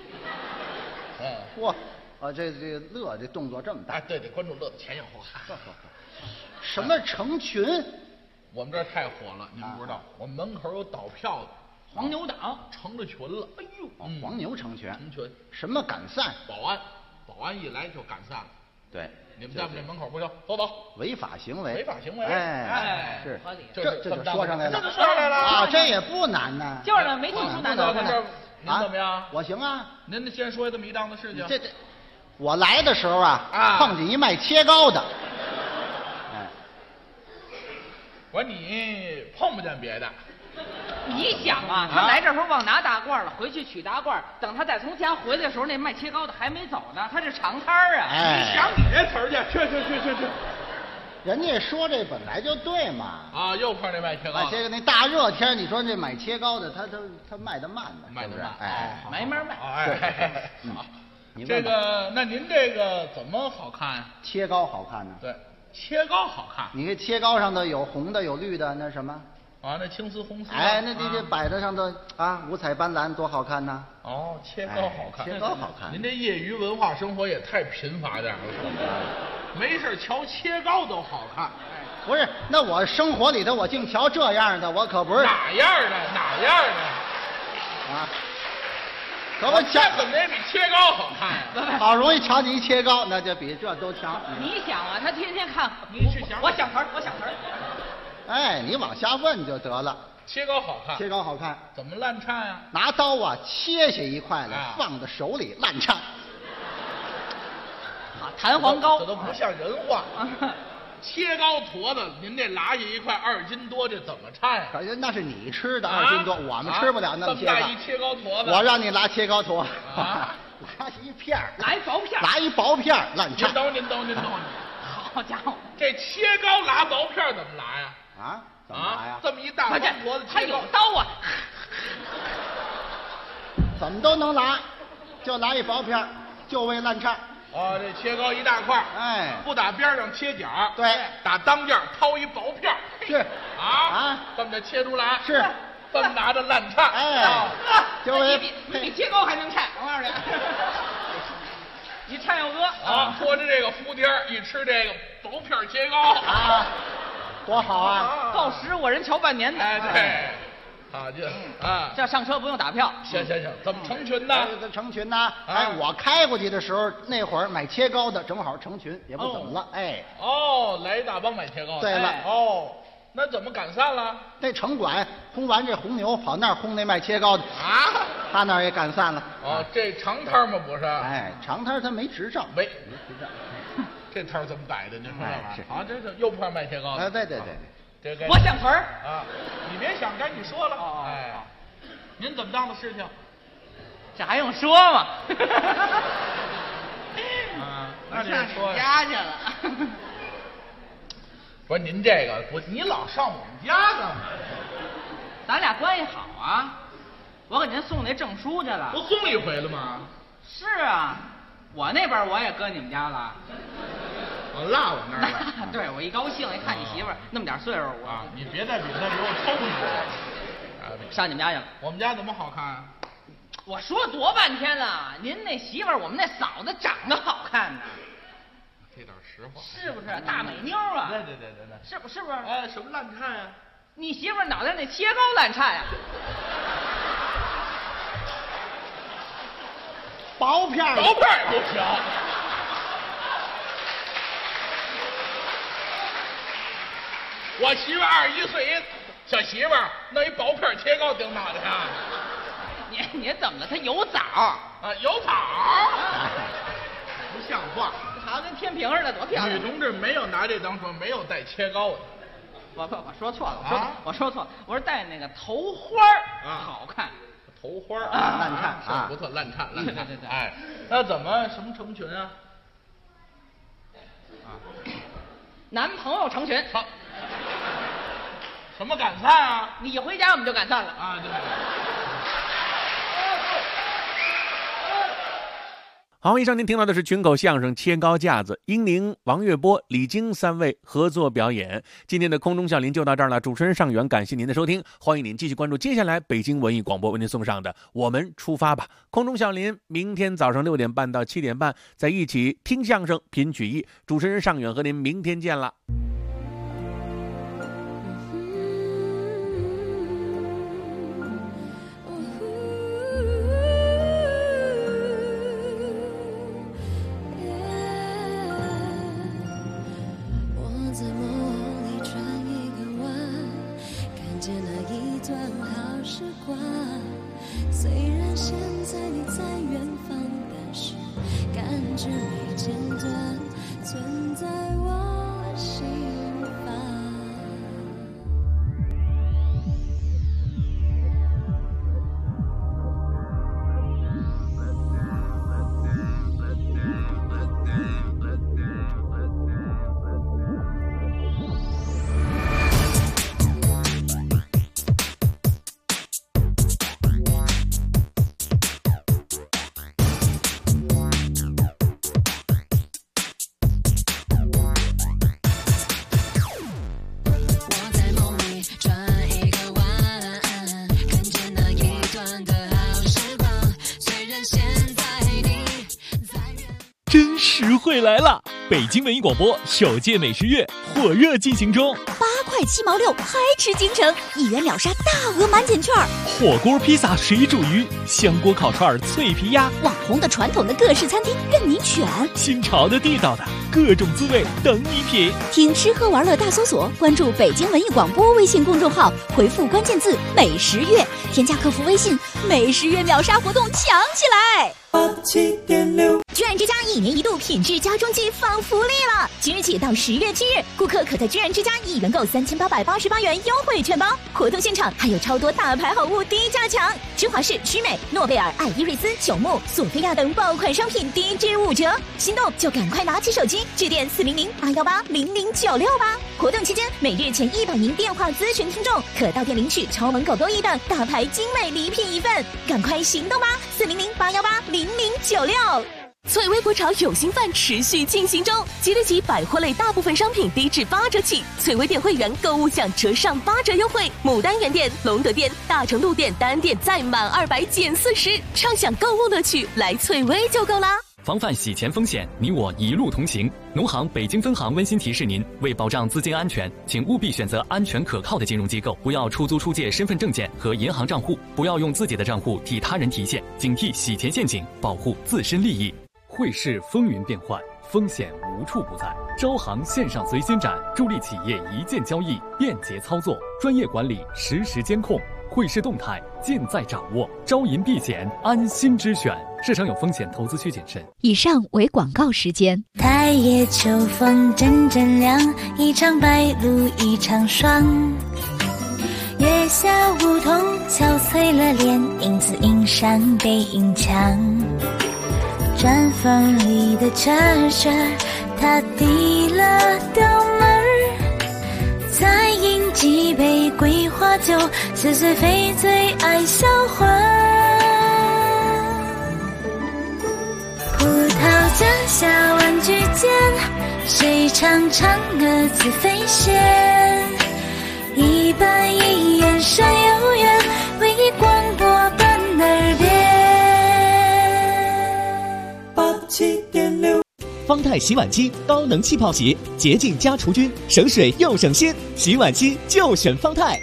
嚯，这乐这动作这么大。 对，观众乐得前仰后合。 什么成群？ 我们这儿太火了，您不知道，我们门口有倒票的黄牛党成了群了。哎呦， 黄牛成群。 成群。 什么赶散？ 保安一来就赶散了。 对， 你们在我们这门口不行，走。 违法行为。 哎， 是， 合理。 这就说上来了。 这就说上来了啊，这也不难呢。 就是呢，没听出难度来。 您怎么样？ 我行啊。 您先说这么一档子事情。 这，我来的时候啊，碰见一卖切糕的。 我说你碰不见别的， 你想啊，他来这时候忘拿大褂了，回去取大褂，等他再从家回来的时候，那卖切糕的还没走呢，他这长摊儿啊。 你想你这词儿去。 人家说这本来就对嘛。 啊，又碰这卖切糕。 那大热天，你说这买切糕的，他卖得慢的， 卖得慢， 哎， 没门卖。 哎，好，这个，那您这个怎么好看呀？ 切糕好看呢。 对。切糕好看， 你看切糕上头有红的有绿的，那什么啊？那青丝红丝。 哎，那这摆在上头啊，五彩斑斓，多好看呐！ 哦，切糕好看， 切糕好看。 您这业余文化生活也太贫乏点了，没事瞧切糕都好看。 不是，那我生活里头我净瞧这样的，我可不是。 哪样的？ 啊？可不这怎么也比切糕好看呀？ 好容易瞧你一切糕，那就比这都强。 你想啊，他天天看， 你去想， 我想词儿。 哎，你往下问就得了。 切糕好看， 切糕好看， 怎么烂颤呀？ 拿刀啊切下一块来，放在手里烂颤。 啊，弹簧糕， 这都不像人话。切糕坨子，您这拿下一块2斤多，这怎么颤呀？ 那是你吃的2斤多，我们吃不了那么些。 这么大一切糕坨子， 我让你拿切糕坨，拿一片儿， 拿一薄片， 拿一薄片烂颤。 您等。 好家伙， 这切糕拿薄片怎么拿呀？ 啊？怎么拿呀？ 这么一大方坨子， 他有刀啊， 怎么都能拿，就拿一薄片，就为烂颤。 哦，这切糕一大块， 哎， 不打边上切角， 对， 打当间掏一薄片， 是这么着切出来， 是这么拿着烂颤， 哎，就你比切糕还能颤，我告诉你，你颤有哥啊，拖着这个伏天一吃这个薄片切糕啊，多好啊， 够使我人瞧半年的， 哎对。好劲啊！ 这上车不用打票。 行，怎么成群呢？ 成群呢？哎，我开过去的时候，那会儿买切糕的正好成群，也不怎么了。哎， 来一大帮买切糕的。 对了， 那怎么赶散了？ 那城管轰完这红牛，跑那儿轰那卖切糕的啊，他那儿也赶散了。 这长摊吗？不是？ 哎，长摊他没执照， 没执照。这摊怎么摆的？您说这玩意儿？这是又碰卖切糕的。 哎，对。 我想词儿啊！你别想，赶紧说了。哎，您怎么当的事情？ 这还用说吗？ 那您说家去了。 不是您这个，你老上我们家干嘛？ 咱俩关系好啊，我给您送那证书去了。 不送一回了吗？ 是啊，我那边我也搁你们家了。 我落我那儿了。 对，我一高兴，一看你媳妇儿那么点岁数，我你别在比赛给我抽你。 上你们家去了。 我们家怎么好看啊？ 我说多半天了，您那媳妇儿，我们那嫂子长得好看呢。 这点实话。 是不是大美妞啊？ 对。 是不是？ 哎，什么烂菜呀？ 你媳妇儿脑袋那切糕烂菜啊？ 薄片儿。 薄片儿也不行。我媳妇21岁，小媳妇儿弄一薄片切糕顶脑袋上。 你怎么了？他有枣啊？有枣？不像话！ 好，跟天平似的，多漂亮！ 女同志没有拿这当说，没有带切糕的。 我说错了，我说错了，我说带那个头花好看。 头花烂颤啊，不错，烂颤。 对。 哎，那怎么什么成群啊？ 男朋友成群。 好。什么赶散啊？ 你一回家我们就赶散了啊！对。 好，以上您听到的是群口相声切糕架子，英宁、王月波、李菁3位合作表演。今天的空中笑林就到这儿了，主持人尚远，感谢您的收听，欢迎您继续关注接下来北京文艺广播为您送上的《我们出发吧》。空中笑林明天早上6点半到7点半，在一起听相声品曲艺。主持人尚远和您明天见了。 虽然现在你在远方，但是感觉没间断，存在我心房。 实惠来了！北京文艺广播首届美食月火热进行中 ，8块7毛6，嗨吃京城，1元秒杀大额满减券， 火锅、披萨、水煮鱼、香锅、烤串、脆皮鸭， 网红的、传统的各式餐厅任你选， 新潮的、地道的各种滋味等你品。 听吃喝玩乐大搜索，关注北京文艺广播微信公众号，回复关键字“美食月”，添加客服微信，美食月秒杀活动抢起来！7.6居然之家1年1度品质家装季放福利了！即日起到10月7日，顾客可在居然之家1元购3888元优惠券包，活动现场还有超多大牌好物低价抢，芝华士、曲美、诺贝尔、爱依瑞斯、朽木、索菲亚等爆款商品低至5折，心动就赶快拿起手机致电400-818-0096吧！活动期间，每日前100名电话咨询听众可到店领取超萌狗多益等大牌精美礼品1份，赶快行动吧！400-818-0096。 翠微国潮有心饭持续进行中，即日起百货类大部分商品低至8折起，翠微店会员购物享折上8折优惠，牡丹园店、隆德店、大成都店单店再满200减40，畅享购物乐趣，来翠微就够啦！ 防范洗钱风险，你我一路同行。农行北京分行温馨提示您：为保障资金安全，请务必选择安全可靠的金融机构，不要出租出借身份证件和银行账户，不要用自己的账户替他人提现，警惕洗钱陷阱，保护自身利益。汇市风云变幻，风险无处不在。招行线上随心展，助力企业一键交易，便捷操作，专业管理，实时监控，汇市动态尽在掌握。招银避险，安心之选。市场有风险，投资需谨慎。 以上为广告时间。 太夜秋风阵阵凉，一场白露一场霜。月下梧桐憔悴了脸，影子映上背影墙。毡房里的车车，他低了斗门，在迎接几杯桂花酒，似水非醉爱消欢。葡萄架下玩具间，谁唱嫦娥自飞仙？一板一眼山有缘，唯一广播伴耳边。 87.6方太洗碗机高能气泡洗，洁净加除菌，省水又省心，洗碗机就选方太。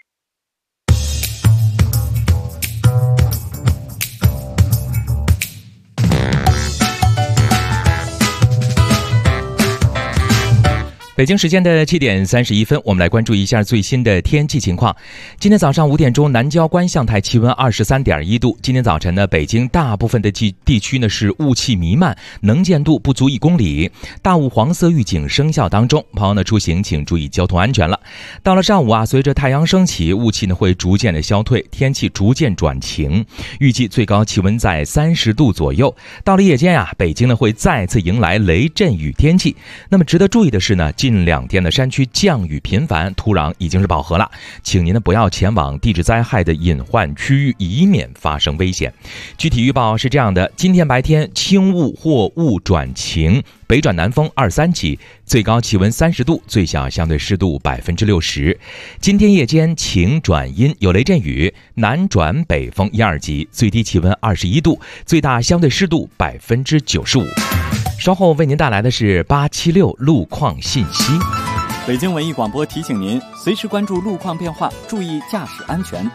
北京时间的7点31分，我们来关注一下最新的天气情况。今天早上5点钟，南郊观象台气温23.1度。今天早晨呢，北京大部分的地区呢是雾气弥漫，能见度不足1公里，大雾黄色预警生效当中，朋友呢出行请注意交通安全了。到了上午啊，随着太阳升起，雾气呢会逐渐的消退，天气逐渐转晴，预计最高气温在30度左右。到了夜间啊，北京呢会再次迎来雷阵雨天气。那么值得注意的是呢，近2天的山区降雨频繁，土壤已经是饱和了，请您呢不要前往地质灾害的隐患区域，以免发生危险。具体预报是这样的：今天白天轻雾或雾转晴，北转南风2、3级，最高气温30度，最小相对湿度60%。今天夜间晴转阴，有雷阵雨，南转北风1、2级，最低气温21度，最大相对湿度95%。稍后为您带来的是876路况信息。 北京文艺广播提醒您，随时关注路况变化，注意驾驶安全。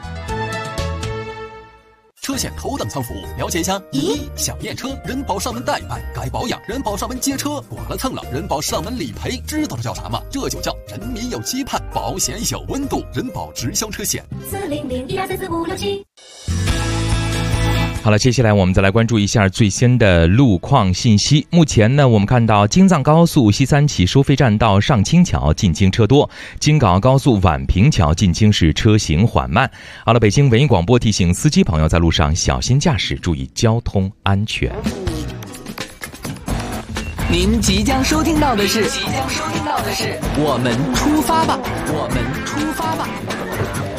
车险头等舱服务，了解一下。1. 想验车，人保上门代办；该保养，人保上门接车；剐了蹭了，人保上门理赔。知道这叫啥吗？这就叫人民有期盼，保险有温度。人保直销车险。40012344567。 好了，接下来我们再来关注一下最新的路况信息。目前呢，我们看到京藏高速西三旗收费站到上清桥进京车多，京港澳高速宛平桥进京是车行缓慢。好了，北京文艺广播提醒司机朋友在路上小心驾驶，注意交通安全。 您即将收听到的是我们出发吧，我们出发吧。